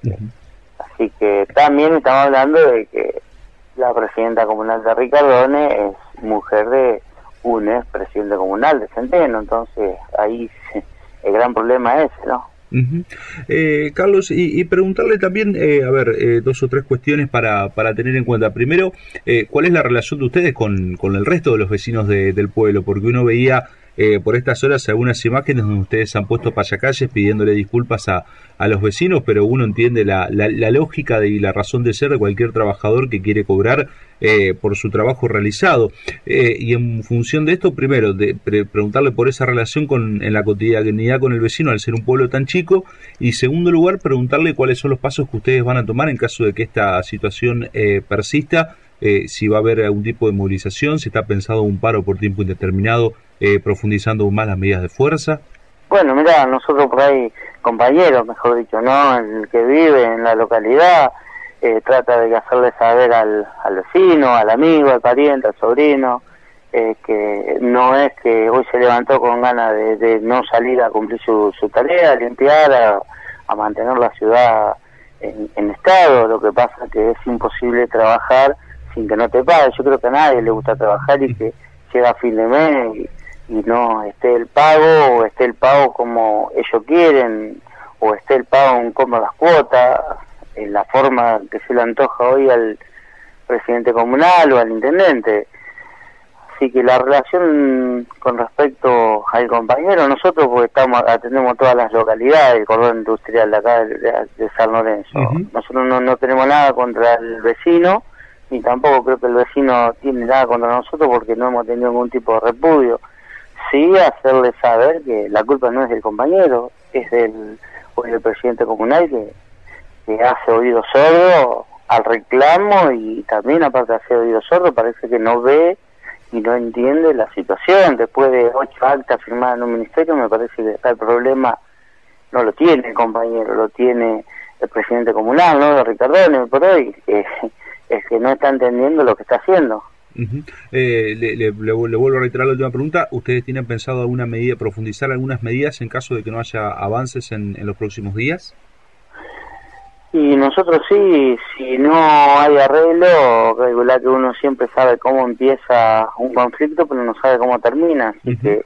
Así que también estamos hablando de que la presidenta comunal de Ricardone es mujer de un ex presidente comunal de Centeno, entonces ahí el gran problema es ese, ¿no? Carlos, y preguntarle también, 2 o 3 cuestiones para tener en cuenta. Primero, ¿cuál es la relación de ustedes con el resto de los vecinos del pueblo? Porque uno veía por estas horas algunas imágenes donde ustedes han puesto pasacalles pidiéndole disculpas a los vecinos, pero uno entiende la lógica y la razón de ser de cualquier trabajador que quiere cobrar por su trabajo realizado. Y en función de esto, primero, preguntarle por esa relación en la cotidianidad con el vecino al ser un pueblo tan chico, y segundo lugar, preguntarle cuáles son los pasos que ustedes van a tomar en caso de que esta situación persista, si va a haber algún tipo de movilización, si está pensado un paro por tiempo indeterminado, profundizando aún más las medidas de fuerza. Bueno, mira, nosotros por ahí, compañeros, mejor dicho, ¿no?, el que vive en la localidad, trata de hacerle saber al vecino, al amigo, al pariente, al sobrino, que no es que hoy se levantó con ganas de no salir a cumplir su tarea, a limpiar, a mantener la ciudad en estado. Lo que pasa es que es imposible trabajar sin que no te pague. Yo creo que a nadie le gusta trabajar y que llega a fin de mes y no esté el pago, o esté el pago como ellos quieren, o esté el pago en cómodas cuotas, en la forma que se le antoja hoy al presidente comunal o al intendente. Así que la relación con respecto al compañero, nosotros porque atendemos todas las localidades, el cordón industrial de acá de San Lorenzo. Nosotros no tenemos nada contra el vecino, ni tampoco creo que el vecino tiene nada contra nosotros, porque no hemos tenido ningún tipo de repudio. Sí hacerle saber que la culpa no es del compañero, es del presidente comunal que hace oído sordo al reclamo, y también aparte de hacer oído sordo parece que no ve no entiende la situación. Después de 8 actas firmadas en un ministerio, me parece que está el problema, no lo tiene el compañero, lo tiene el presidente comunal, ¿no? De Ricardone, por hoy, es que no está entendiendo lo que está haciendo. Le vuelvo a reiterar la última pregunta. ¿Ustedes tienen pensado alguna medida, profundizar algunas medidas en caso de que no haya avances en los próximos días? Y nosotros sí, si no hay arreglo, regular que uno siempre sabe cómo empieza un conflicto, pero no sabe cómo termina. Así que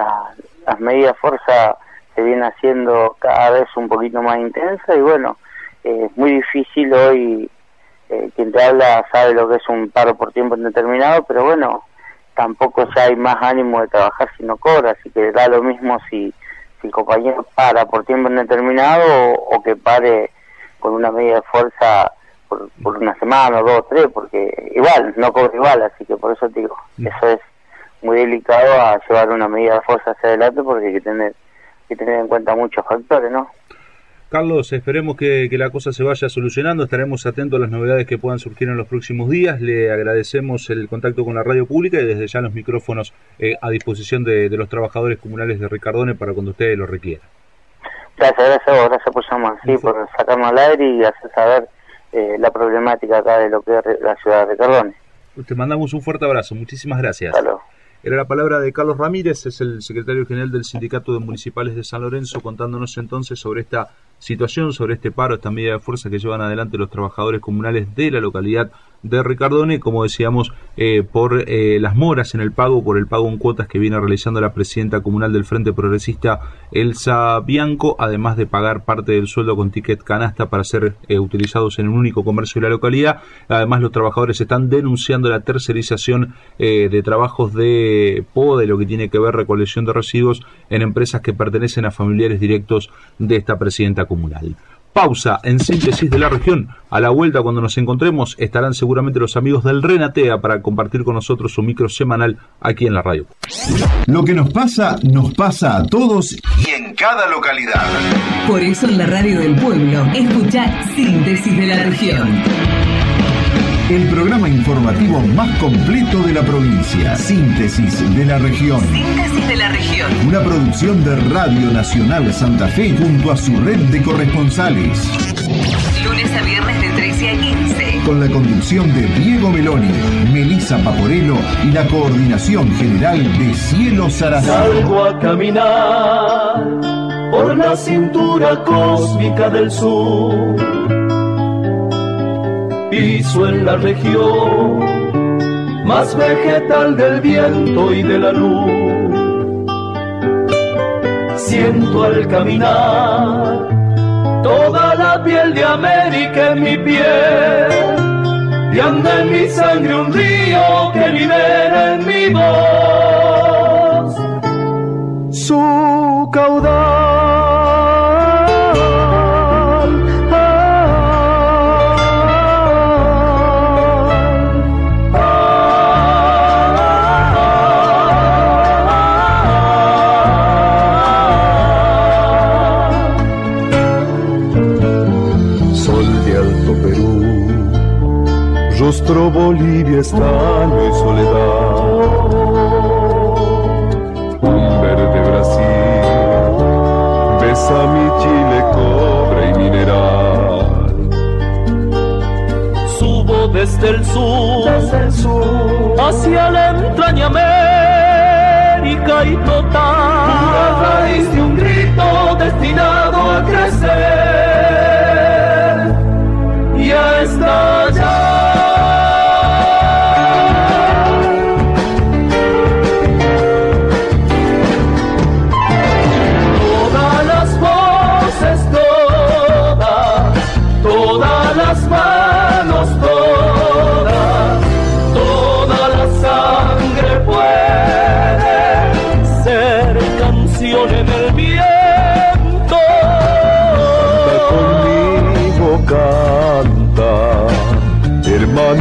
las medidas de fuerza se vienen haciendo cada vez un poquito más intensa y bueno, es muy difícil hoy. Quien te habla sabe lo que es un paro por tiempo indeterminado, pero bueno, tampoco ya hay más ánimo de trabajar si no cobra, así que da lo mismo si el compañero para por tiempo indeterminado o que pare con una medida de fuerza por una semana, 2 o 3, porque igual, no cobra igual, así que por eso te digo, eso es muy delicado a llevar una medida de fuerza hacia adelante porque hay que tener en cuenta muchos factores, ¿no? Carlos, esperemos que la cosa se vaya solucionando, estaremos atentos a las novedades que puedan surgir en los próximos días, le agradecemos el contacto con la radio pública y desde ya los micrófonos a disposición de los trabajadores comunales de Ricardone para cuando ustedes lo requieran. Gracias por llamar, sí, por sacarnos al aire y hacer saber la problemática acá de lo que es la ciudad de Ricardone. Te mandamos un fuerte abrazo, muchísimas gracias. Hasta luego. Era la palabra de Carlos Ramírez, es el secretario general del Sindicato de Municipales de San Lorenzo, contándonos entonces sobre esta situación, sobre este paro, esta medida de fuerza que llevan adelante los trabajadores comunales de la localidad de Ricardone, como decíamos, por las moras en el pago, por el pago en cuotas que viene realizando la presidenta comunal del Frente Progresista, Elsa Bianco, además de pagar parte del sueldo con ticket canasta para ser utilizados en un único comercio de la localidad. Además, los trabajadores están denunciando la tercerización de trabajos de PODE, lo que tiene que ver recolección de residuos en empresas que pertenecen a familiares directos de esta presidenta comunal. Pausa en Síntesis de la Región. A la vuelta, cuando nos encontremos, estarán seguramente los amigos del Renatea para compartir con nosotros su micro semanal aquí en la radio. Lo que nos pasa a todos y en cada localidad. Por eso en la radio del pueblo, escucha Síntesis de la Región. El programa informativo más completo de la provincia. Síntesis de la Región. Síntesis de la Región. Una producción de Radio Nacional Santa Fe junto a su red de corresponsales. Lunes a viernes de 13 a 15. Con la conducción de Diego Meloni, Melissa Paporello y la coordinación general de Cielo Saracio. Salgo a caminar por la cintura cósmica del sur. Piso en la región más vegetal del viento y de la luz. Siento al caminar toda la piel de América en mi piel y anda en mi sangre un río que libera en mi voz su caudal. Rostro Bolivia extraño y soledad, un verde Brasil, besa mi Chile, cobre y mineral. Subo desde el sur hacia la entraña América y total, la raíz de un grito destinado a crecer y a estallar. En el viento, canta conmigo, canta, hermano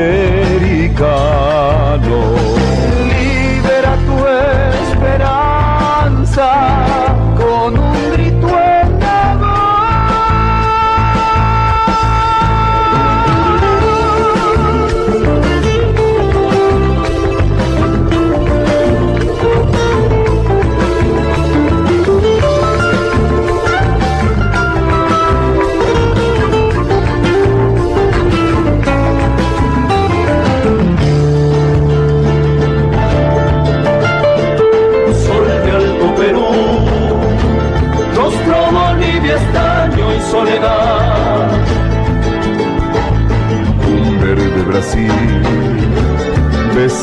americano. Libera tu esperanza con un grito en la voz.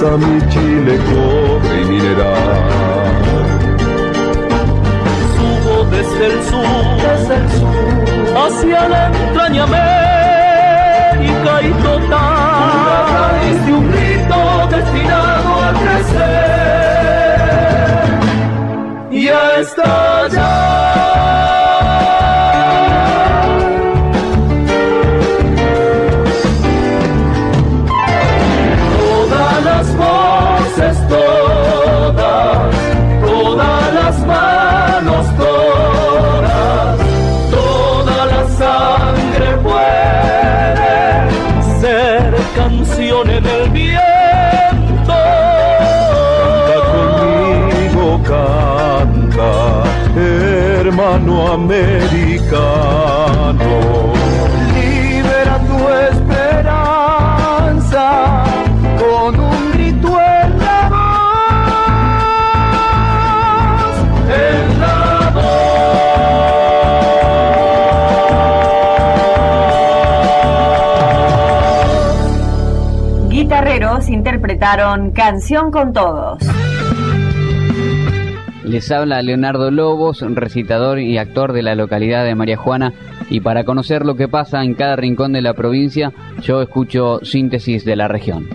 pasa mi Chile pobre y mineral. Subo desde el sur, hacia la entraña América y total, una raíz de un grito destinado a crecer y a estallar. Todas las manos, toda la sangre puede ser canción en el viento. Canta conmigo, canta, hermano americano. Libera tu esperanza con un grito en la voz, en la voz. Guitarreros interpretaron Canción con Todos. Les habla Leonardo Lobos, recitador y actor de la localidad de María Juana, y para conocer lo que pasa en cada rincón de la provincia, yo escucho Síntesis de la Región.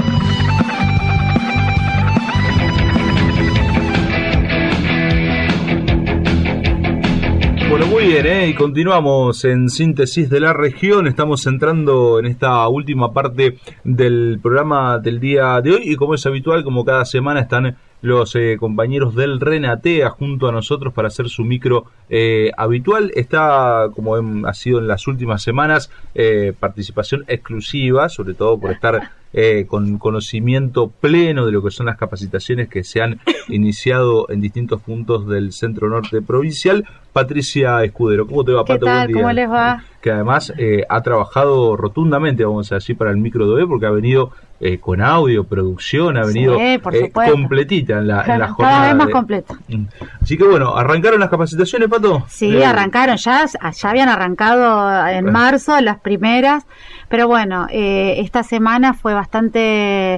Bueno, muy bien, y continuamos en Síntesis de la Región. Estamos entrando en esta última parte del programa del día de hoy y, como es habitual, como cada semana, están los compañeros del Renatea junto a nosotros para hacer su micro habitual. Está, como ha sido en las últimas semanas, participación exclusiva, sobre todo por estar con conocimiento pleno de lo que son las capacitaciones que se han iniciado en distintos puntos del centro norte provincial. Patricia Escudero, ¿cómo te va, Pato? ¿Qué tal? Buen día. ¿Cómo les va? Que además ha trabajado rotundamente, vamos a decir, para el micro de hoy, porque ha venido con audio, producción, ha venido completita en la jornada. Cada vez más completa. Así que bueno, ¿arrancaron las capacitaciones, Pato? Sí, arrancaron, ya habían arrancado en marzo las primeras, pero bueno, esta semana fue bastante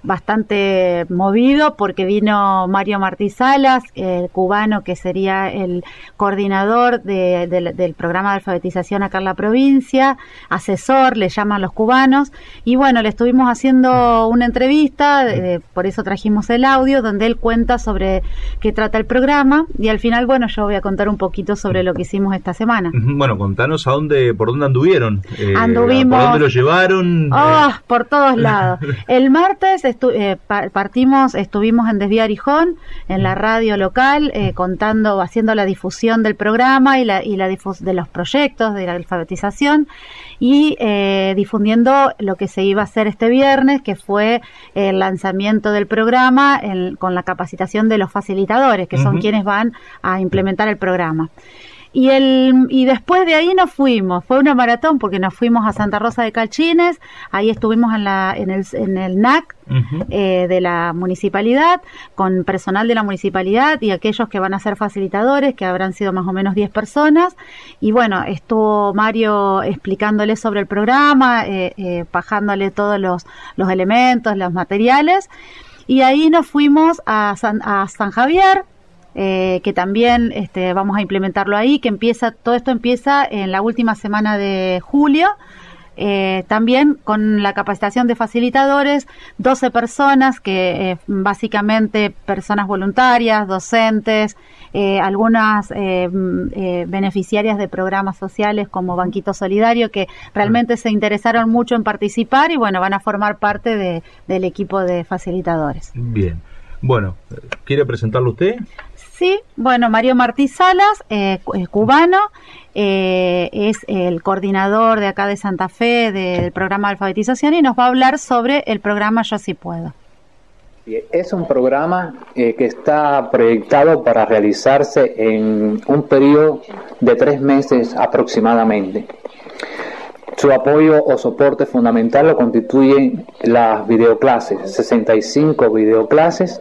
movido porque vino Mario Martí Salas, el cubano que sería el coordinador del programa de alfabetización acá en la provincia, asesor, le llaman los cubanos, y bueno, le estuvimos haciendo una entrevista, por eso trajimos el audio, donde él cuenta sobre qué trata el programa, y al final, bueno, yo voy a contar un poquito sobre lo que hicimos esta semana. Bueno, contanos por dónde anduvieron. Anduvimos. ¿Por dónde lo llevaron? Por todos lados. El martes estuvimos en Desvía Arijón, en la radio local, haciendo la difusión del programa y la de los proyectos de la alfabetización, y difundiendo lo que se iba a hacer este viernes, que fue el lanzamiento del programa con la capacitación de los facilitadores, que son quienes van a implementar el programa. Y después de ahí nos fuimos, fue una maratón porque nos fuimos a Santa Rosa de Calchines, ahí estuvimos en el NAC de la municipalidad, con personal de la municipalidad y aquellos que van a ser facilitadores, que habrán sido más o menos 10 personas, y bueno, estuvo Mario explicándole sobre el programa, bajándole todos los elementos, los materiales, y ahí nos fuimos a San Javier, que también vamos a implementarlo ahí, todo esto empieza en la última semana de julio, también con la capacitación de facilitadores, 12 personas que básicamente personas voluntarias, docentes, algunas beneficiarias de programas sociales como Banquito Solidario, que realmente se interesaron mucho en participar y bueno, van a formar parte del equipo de facilitadores. Bien. Bueno, ¿quiere presentarlo usted? Sí, bueno, Mario Martí Salas, cubano, es el coordinador de acá de Santa Fe del programa de alfabetización y nos va a hablar sobre el programa Yo Sí Puedo. Es un programa que está proyectado para realizarse en un periodo de 3 meses aproximadamente. Su apoyo o soporte fundamental lo constituyen las videoclases, 65 videoclases,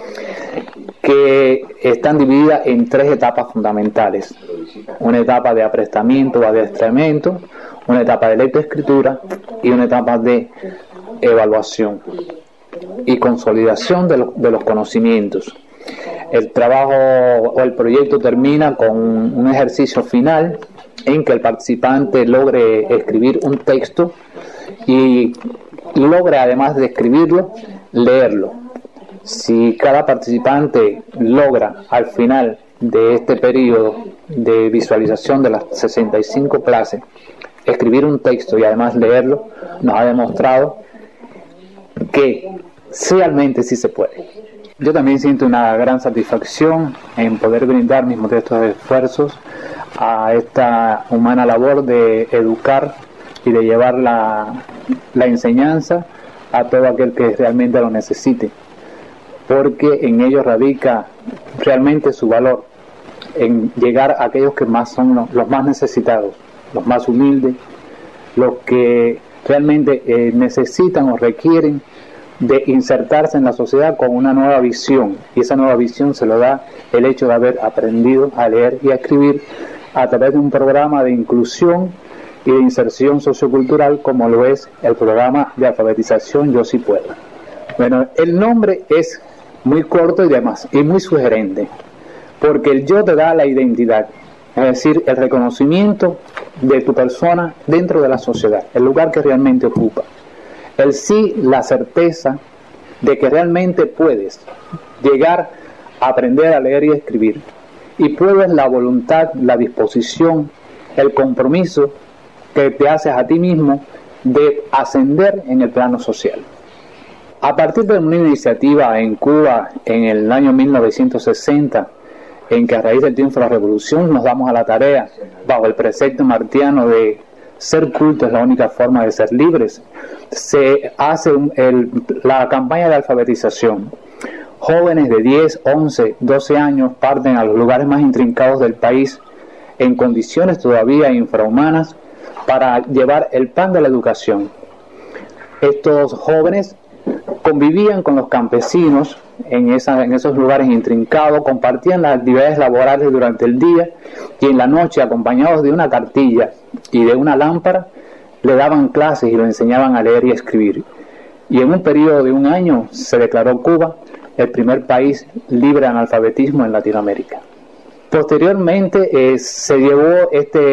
que están divididas en 3 etapas fundamentales: una etapa de aprestamiento o adiestramiento, una etapa de lectoescritura y una etapa de evaluación. y consolidación de los conocimientos. El trabajo o el proyecto termina con un ejercicio final en que el participante logre escribir un texto y logre, además de escribirlo, leerlo. Si cada participante logra al final de este periodo de visualización de las 65 clases escribir un texto y además leerlo, nos ha demostrado que realmente sí se puede. Yo también siento una gran satisfacción en poder brindar mis modestos esfuerzos a esta humana labor de educar y de llevar la enseñanza a todo aquel que realmente lo necesite, porque en ello radica realmente su valor, en llegar a aquellos que más son los más necesitados, los más humildes, los que realmente necesitan o requieren de insertarse en la sociedad con una nueva visión, y esa nueva visión se lo da el hecho de haber aprendido a leer y a escribir a través de un programa de inclusión y de inserción sociocultural como lo es el programa de alfabetización Yo Sí Puedo. Bueno, el nombre es muy corto y demás, y muy sugerente, porque el yo te da la identidad, es decir, el reconocimiento de tu persona dentro de la sociedad, el lugar que realmente ocupa. El sí, la certeza de que realmente puedes llegar a aprender a leer y escribir. Y puedes la voluntad, la disposición, el compromiso que te haces a ti mismo de ascender en el plano social. A partir de una iniciativa en Cuba en el año 1960, en que a raíz del triunfo de la revolución nos damos a la tarea, bajo el precepto martiano de ser culto es la única forma de ser libres, se hace la campaña de alfabetización. Jóvenes de 10, 11, 12 años parten a los lugares más intrincados del país en condiciones todavía infrahumanas para llevar el pan de la educación. Estos jóvenes convivían con los campesinos en esos lugares intrincados, compartían las actividades laborales durante el día y en la noche, acompañados de una cartilla y de una lámpara, le daban clases y lo enseñaban a leer y a escribir. Y en un periodo de un año se declaró Cuba el primer país libre de analfabetismo en Latinoamérica. Posteriormente se llevó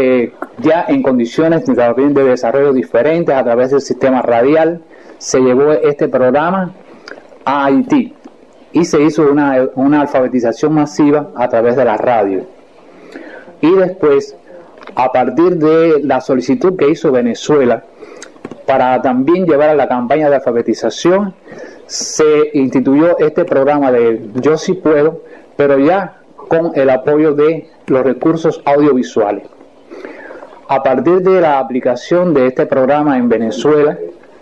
ya en condiciones de desarrollo diferentes a través del sistema radial, se llevó este programa a Haití y se hizo una alfabetización masiva a través de la radio. Y después, a partir de la solicitud que hizo Venezuela para también llevar a la campaña de alfabetización, se instituyó este programa de Yo Sí Puedo, pero ya con el apoyo de los recursos audiovisuales. A partir de la aplicación de este programa en Venezuela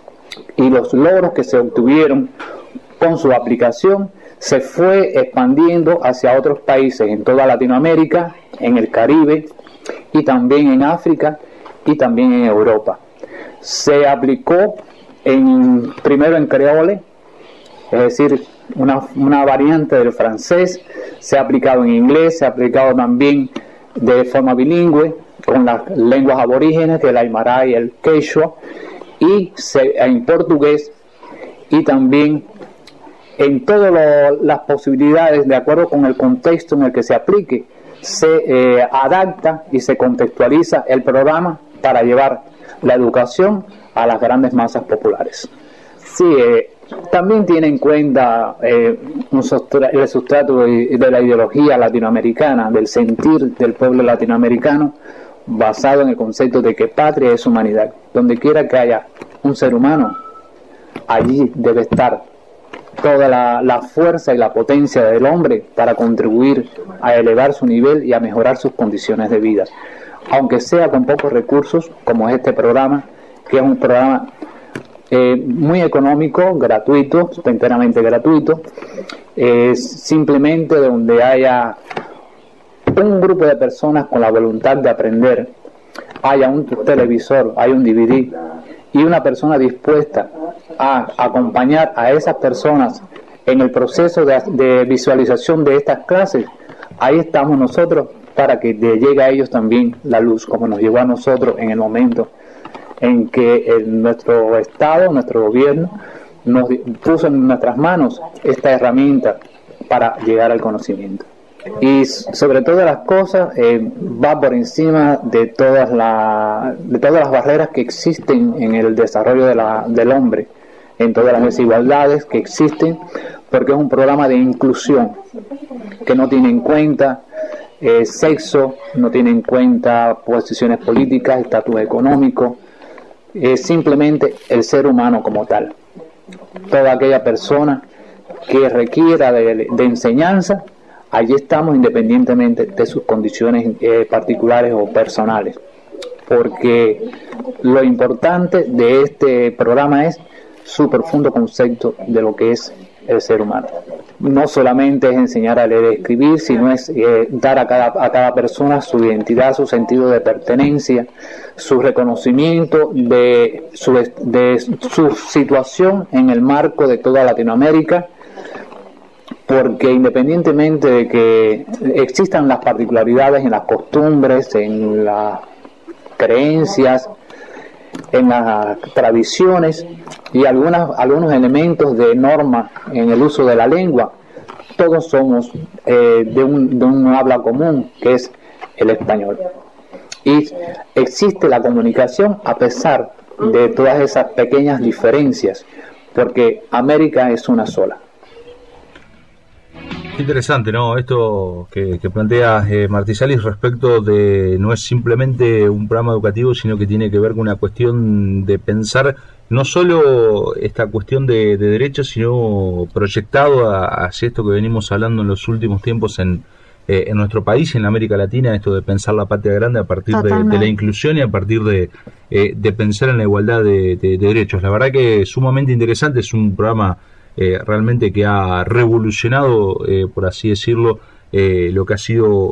y los logros que se obtuvieron con su aplicación, se fue expandiendo hacia otros países en toda Latinoamérica, en el Caribe y también en África y también en Europa. Se aplicó primero en creole, es decir, una variante del francés, se ha aplicado en inglés, se ha aplicado también de forma bilingüe con las lenguas aborígenes, que es el aymara y el quechua, y en portugués, y también en todas las posibilidades, de acuerdo con el contexto en el que se aplique, se adapta y se contextualiza el programa para llevar la educación a las grandes masas populares. Sí, también tiene en cuenta el sustrato de la ideología latinoamericana, del sentir del pueblo latinoamericano, basado en el concepto de que patria es humanidad. Donde quiera que haya un ser humano, allí debe estar toda la fuerza y la potencia del hombre para contribuir a elevar su nivel y a mejorar sus condiciones de vida, aunque sea con pocos recursos, como es este programa, que es un programa muy económico, gratuito, enteramente gratuito, simplemente donde haya un grupo de personas con la voluntad de aprender, haya un televisor, hay un DVD y una persona dispuesta a acompañar a esas personas en el proceso de visualización de estas clases. Ahí estamos nosotros para que le llegue a ellos también la luz, como nos llegó a nosotros en el momento en que nuestro Estado, nuestro gobierno, nos puso en nuestras manos esta herramienta para llegar al conocimiento. Y sobre todas las cosas va por encima de todas las barreras que existen en el desarrollo del hombre, en todas las desigualdades que existen, porque es un programa de inclusión que no tiene en cuenta sexo, no tiene en cuenta posiciones políticas, estatus económico, es simplemente el ser humano como tal. Toda aquella persona que requiera de enseñanza, allí estamos, independientemente de sus condiciones particulares o personales, porque lo importante de este programa es su profundo concepto de lo que es el ser humano. No solamente es enseñar a leer y escribir, sino es dar a cada persona su identidad, su sentido de pertenencia, su reconocimiento de su situación en el marco de toda Latinoamérica, porque independientemente de que existan las particularidades en las costumbres, en las creencias, en las tradiciones y algunos elementos de norma en el uso de la lengua, todos somos de un habla común, que es el español. Y existe la comunicación a pesar de todas esas pequeñas diferencias, porque América es una sola. Interesante, ¿no? Esto que plantea Martí respecto de no es simplemente un programa educativo, sino que tiene que ver con una cuestión de pensar no solo esta cuestión de derechos, sino proyectado hacia esto que venimos hablando en los últimos tiempos en nuestro país, en América Latina, esto de pensar la patria grande a partir de la inclusión y a partir de pensar en la igualdad de derechos. La verdad que es sumamente interesante, es un programa realmente que ha revolucionado, por así decirlo, lo que ha sido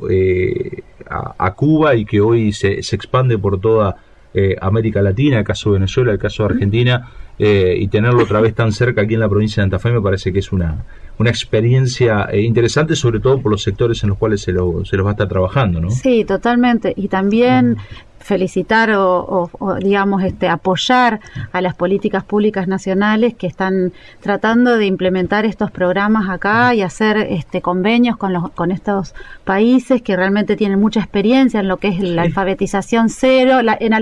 a Cuba y que hoy se expande por toda América Latina, el caso de Venezuela, el caso de Argentina, y tenerlo otra vez tan cerca aquí en la provincia de Santa Fe me parece que es una experiencia interesante, sobre todo por los sectores en los cuales se los va a estar trabajando, ¿no? Sí, totalmente, y también felicitar o digamos apoyar a las políticas públicas nacionales que están tratando de implementar estos programas acá y hacer convenios con estos países que realmente tienen mucha experiencia en lo que es la alfabetización cero,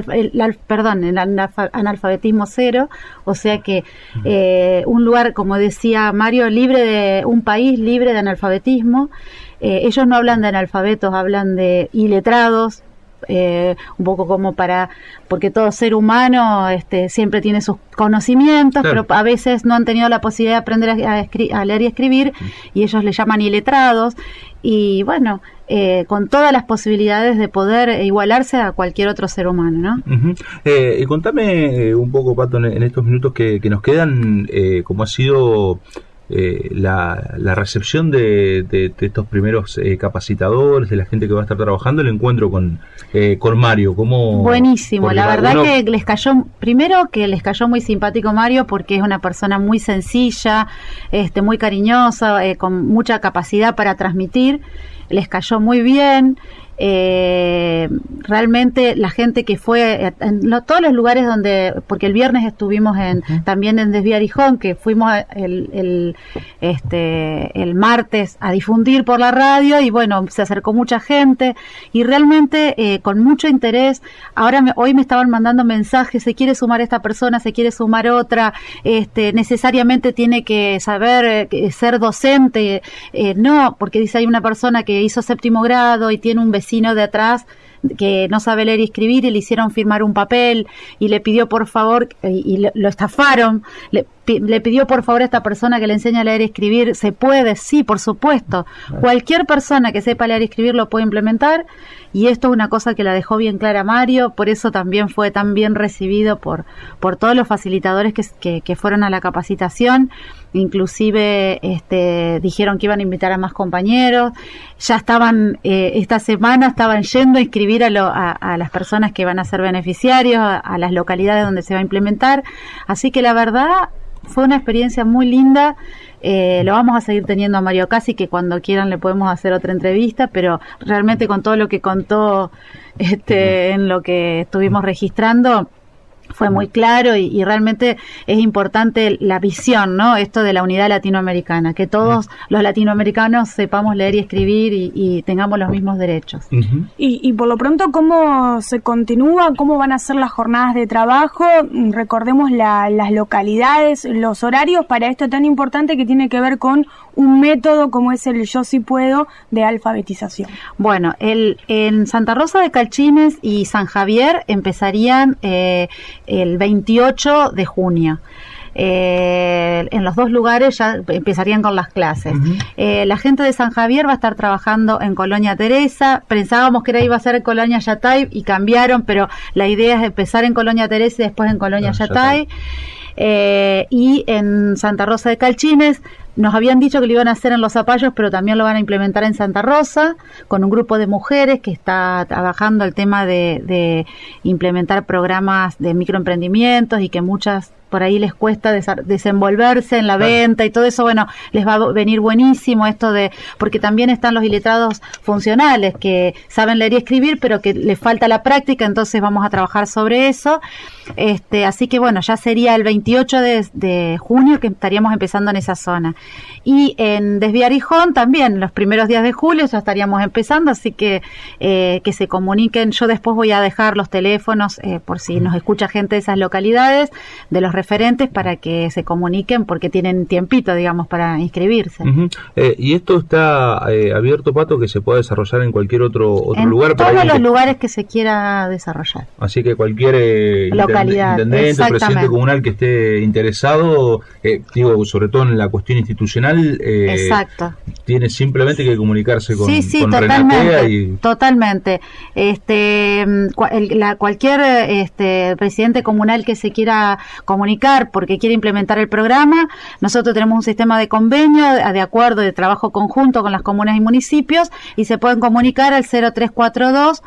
analfabetismo cero, o sea que un lugar, como decía Mario, un país libre de analfabetismo. Ellos no hablan de analfabetos, hablan de iletrados, un poco como porque todo ser humano siempre tiene sus conocimientos, claro, pero a veces no han tenido la posibilidad de aprender a leer y escribir, y ellos le llaman iletrados, y bueno, con todas las posibilidades de poder igualarse a cualquier otro ser humano, ¿no? Uh-huh. Y contame un poco, Pato, en estos minutos que nos quedan, cómo ha sido la recepción de estos primeros capacitadores, de la gente que va a estar trabajando, el encuentro con Mario. Buenísimo, la verdad que les cayó muy simpático Mario, porque es una persona muy sencilla, muy cariñosa, con mucha capacidad para transmitir. Les cayó muy bien. Realmente la gente que fue todos los lugares porque el viernes estuvimos también en Desvía Arijón, que fuimos el martes a difundir por la radio, y bueno, se acercó mucha gente y realmente con mucho interés. Hoy me estaban mandando mensajes: se quiere sumar esta persona, se quiere sumar otra, necesariamente tiene que saber ser docente, no, porque dice hay una persona que hizo 7º grado y tiene un vecino de atrás que no sabe leer y escribir, y le hicieron firmar un papel y le pidió por favor, y lo estafaron, le pidió por favor a esta persona que le enseñe a leer y escribir. ¿Se puede? Sí, por supuesto. Cualquier persona que sepa leer y escribir lo puede implementar, y esto es una cosa que la dejó bien clara Mario, por eso también fue tan bien recibido por todos los facilitadores que fueron a la capacitación. Inclusive dijeron que iban a invitar a más compañeros, ya estaban esta semana estaban yendo a inscribir a las personas que van a ser beneficiarios, a las localidades donde se va a implementar, así que la verdad fue una experiencia muy linda. Lo vamos a seguir teniendo a Mario Casi, que cuando quieran le podemos hacer otra entrevista, pero realmente con todo lo que contó en lo que estuvimos registrando, fue muy claro y realmente es importante la visión, ¿no? Esto de la unidad latinoamericana, que todos los latinoamericanos sepamos leer y escribir y tengamos los mismos derechos. Y por lo pronto, ¿cómo se continúa? ¿Cómo van a ser las jornadas de trabajo? Recordemos las localidades, los horarios para esto tan importante que tiene que ver con un método como es el Yo Sí Puedo de alfabetización. Bueno, en Santa Rosa de Calchines y San Javier empezarían el 28 de junio. En los dos lugares ya empezarían con las clases. La gente de San Javier va a estar trabajando en Colonia Teresa. Pensábamos que iba a ser en Colonia Yatay y cambiaron, pero la idea es empezar en Colonia Teresa y después en Colonia Yatay. Y en Santa Rosa de Calchines nos habían dicho que lo iban a hacer en Los Zapallos, pero también lo van a implementar en Santa Rosa, con un grupo de mujeres que está trabajando el tema de implementar programas de microemprendimientos y que muchas por ahí les cuesta desenvolverse en la venta y todo eso. Bueno, les va a venir buenísimo esto porque también están los iletrados funcionales que saben leer y escribir, pero que les falta la práctica, entonces vamos a trabajar sobre eso. Así que bueno, ya sería el 28 de junio que estaríamos empezando en esa zona. Y en Desviarijón también, los primeros días de julio ya estaríamos empezando, así que se comuniquen. Yo después voy a dejar los teléfonos por si nos escucha gente de esas localidades, de los referentes, para que se comuniquen porque tienen tiempito, digamos, para inscribirse. Y esto está abierto, Pato, que se pueda desarrollar en cualquier otro lugar. En todos los lugares que se quiera desarrollar. Así que cualquier localidad, intendente, presidente comunal que esté interesado, digo, sobre todo en la cuestión institucional, exacto, tiene simplemente que comunicarse con totalmente, Renatea totalmente. Cualquier presidente comunal que se quiera comunicar porque quiere implementar el programa, nosotros tenemos un sistema de convenio de acuerdo de trabajo conjunto con las comunas y municipios, y se pueden comunicar al 0342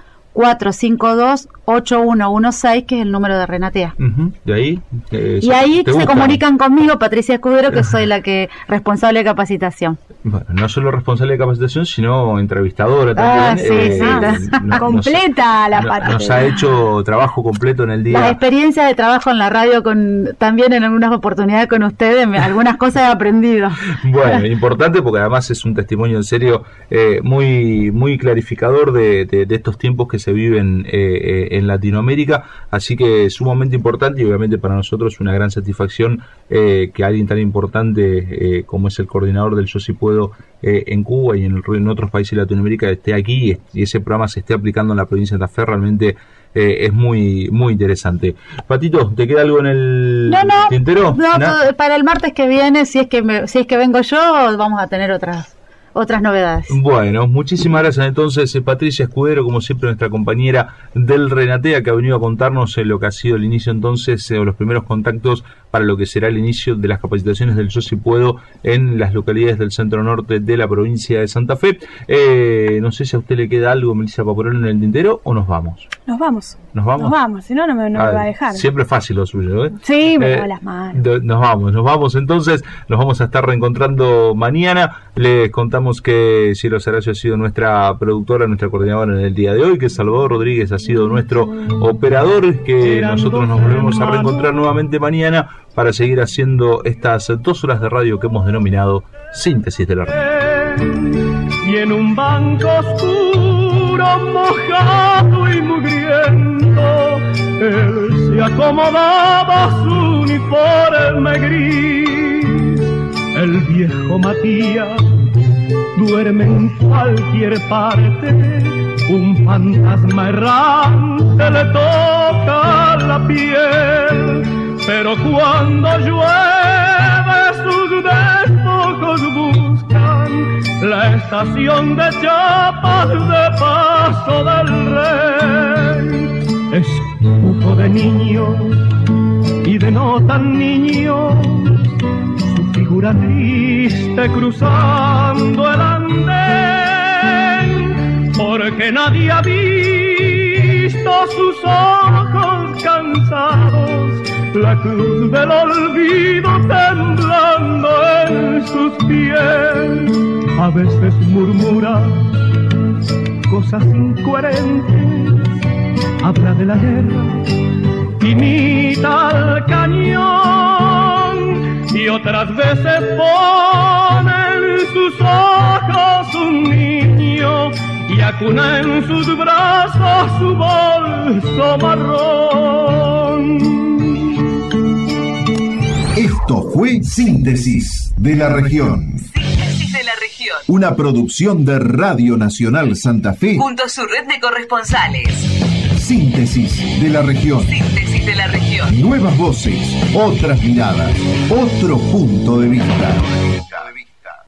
452-8116, que es el número de Renatea. De ahí y ahí se comunican conmigo, Patricia Escudero, que soy la responsable de capacitación. Bueno, no solo responsable de capacitación, sino entrevistadora también. Completa la pata. Nos ha hecho trabajo completo en el día. La experiencia de trabajo en la radio, también en algunas oportunidades con ustedes, algunas cosas he aprendido. Bueno, importante porque además es un testimonio en serio muy, muy clarificador de estos tiempos que se viven en Latinoamérica, así que sumamente importante, y obviamente para nosotros una gran satisfacción que alguien tan importante como es el coordinador del Yo Sí Puedo en Cuba y en otros países de Latinoamérica esté aquí y ese programa se esté aplicando en la provincia de Santa Fe. Realmente es muy muy interesante. Patito, ¿te queda algo en el tintero? No, para el martes que viene, si es que vengo yo, vamos a tener otras novedades. Bueno, muchísimas gracias entonces Patricia Escudero, como siempre nuestra compañera del Renatea, que ha venido a contarnos lo que ha sido el inicio entonces, los primeros contactos para lo que será el inicio de las capacitaciones del Yo Sí Puedo en las localidades del centro norte de la provincia de Santa Fe. No sé si a usted le queda algo, Melissa Paporello, en el tintero, o nos vamos. Nos vamos, si no, no me va a dejar. Siempre fácil lo suyo, ¿eh? Sí, me lavo las manos. Nos vamos entonces, nos vamos a estar reencontrando mañana. Les contamos que Cielo Saracio ha sido nuestra productora, nuestra coordinadora en el día de hoy, que Salvador Rodríguez ha sido nuestro operador, que nosotros nos volvemos a reencontrar nuevamente mañana para seguir haciendo estas 2 horas de radio que hemos denominado Síntesis de la Radio. Y en un banco oscuro, mojado y mugriento, él se acomodaba su uniforme gris. El viejo Matías duerme en cualquier parte, un fantasma errante le toca la piel, pero cuando llueve sus despojos buscan la estación de Chiapas de Paso del Rey. Escudo de niño y de no tan niño, figura triste cruzando el andén, porque nadie ha visto sus ojos cansados, la cruz del olvido temblando en sus pies. A veces murmura cosas incoherentes, habla de la guerra, imita otras veces ponen sus ojos un niño y acuna en sus brazos su bolso marrón. Esto fue Síntesis de la Región. Síntesis de la Región. Una producción de Radio Nacional Santa Fe junto a su red de corresponsales. Síntesis de la Región. Síntesis de la Región. Nuevas voces, otras miradas, otro punto de vista.